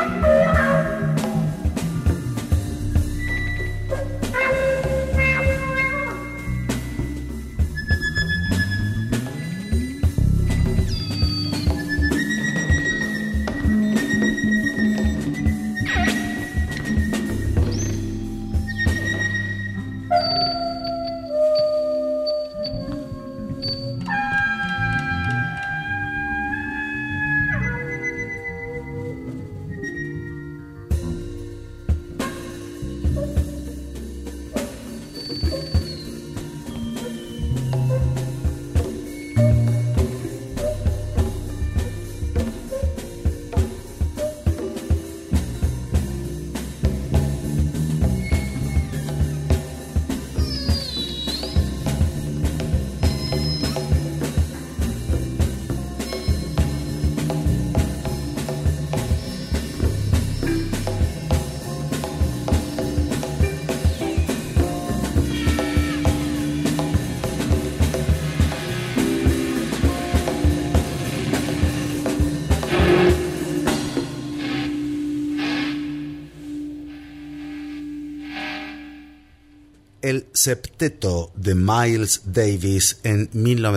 El septeto de Miles Davis en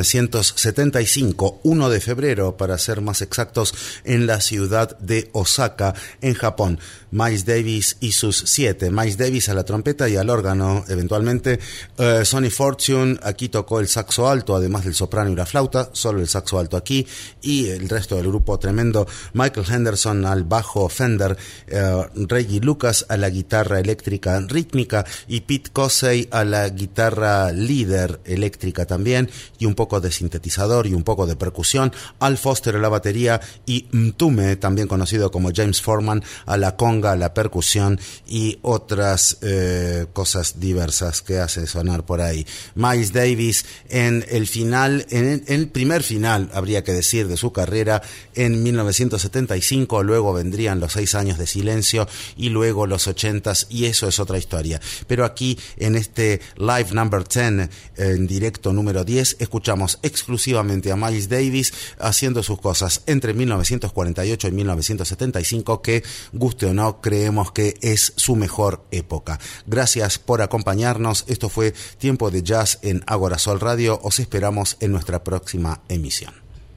1975, 1 de febrero para ser más exactos, en la ciudad de Osaka, en Japón. Miles Davis y sus 7. Miles Davis a la trompeta y al órgano, eventualmente. Sonny Fortune aquí tocó el saxo alto, además del soprano y la flauta, solo el saxo alto aquí, y el resto del grupo tremendo. Michael Henderson al bajo Fender, Reggie Lucas a la guitarra eléctrica rítmica y Pete Cosey a la guitarra líder eléctrica también, y un poco de sintetizador y un poco de percusión. Al Foster a la batería y Mtume, también conocido como James Foreman, a la conga, a la percusión y otras cosas diversas que hace sonar por ahí. Miles Davis en el final, en el primer final, habría que decir, de su carrera en 1975, luego vendrían los 6 años de silencio y luego los 80s, y eso es otra historia. Pero aquí en este Live Number 10, en directo número 10, escuchamos exclusivamente a Miles Davis haciendo sus cosas entre 1948 y 1975, que, guste o no, creemos que es su mejor época. Gracias por acompañarnos. Esto fue Tiempo de Jazz en Ágora Sol Radio. Os esperamos en nuestra próxima emisión.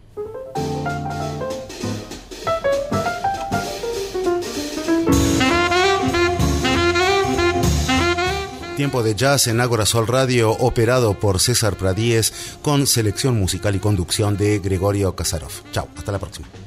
Tiempo de Jazz en Ágora Sol Radio, operado por César Pradíez, con selección musical y conducción de Gregorio Kasarov. Chao, hasta la próxima.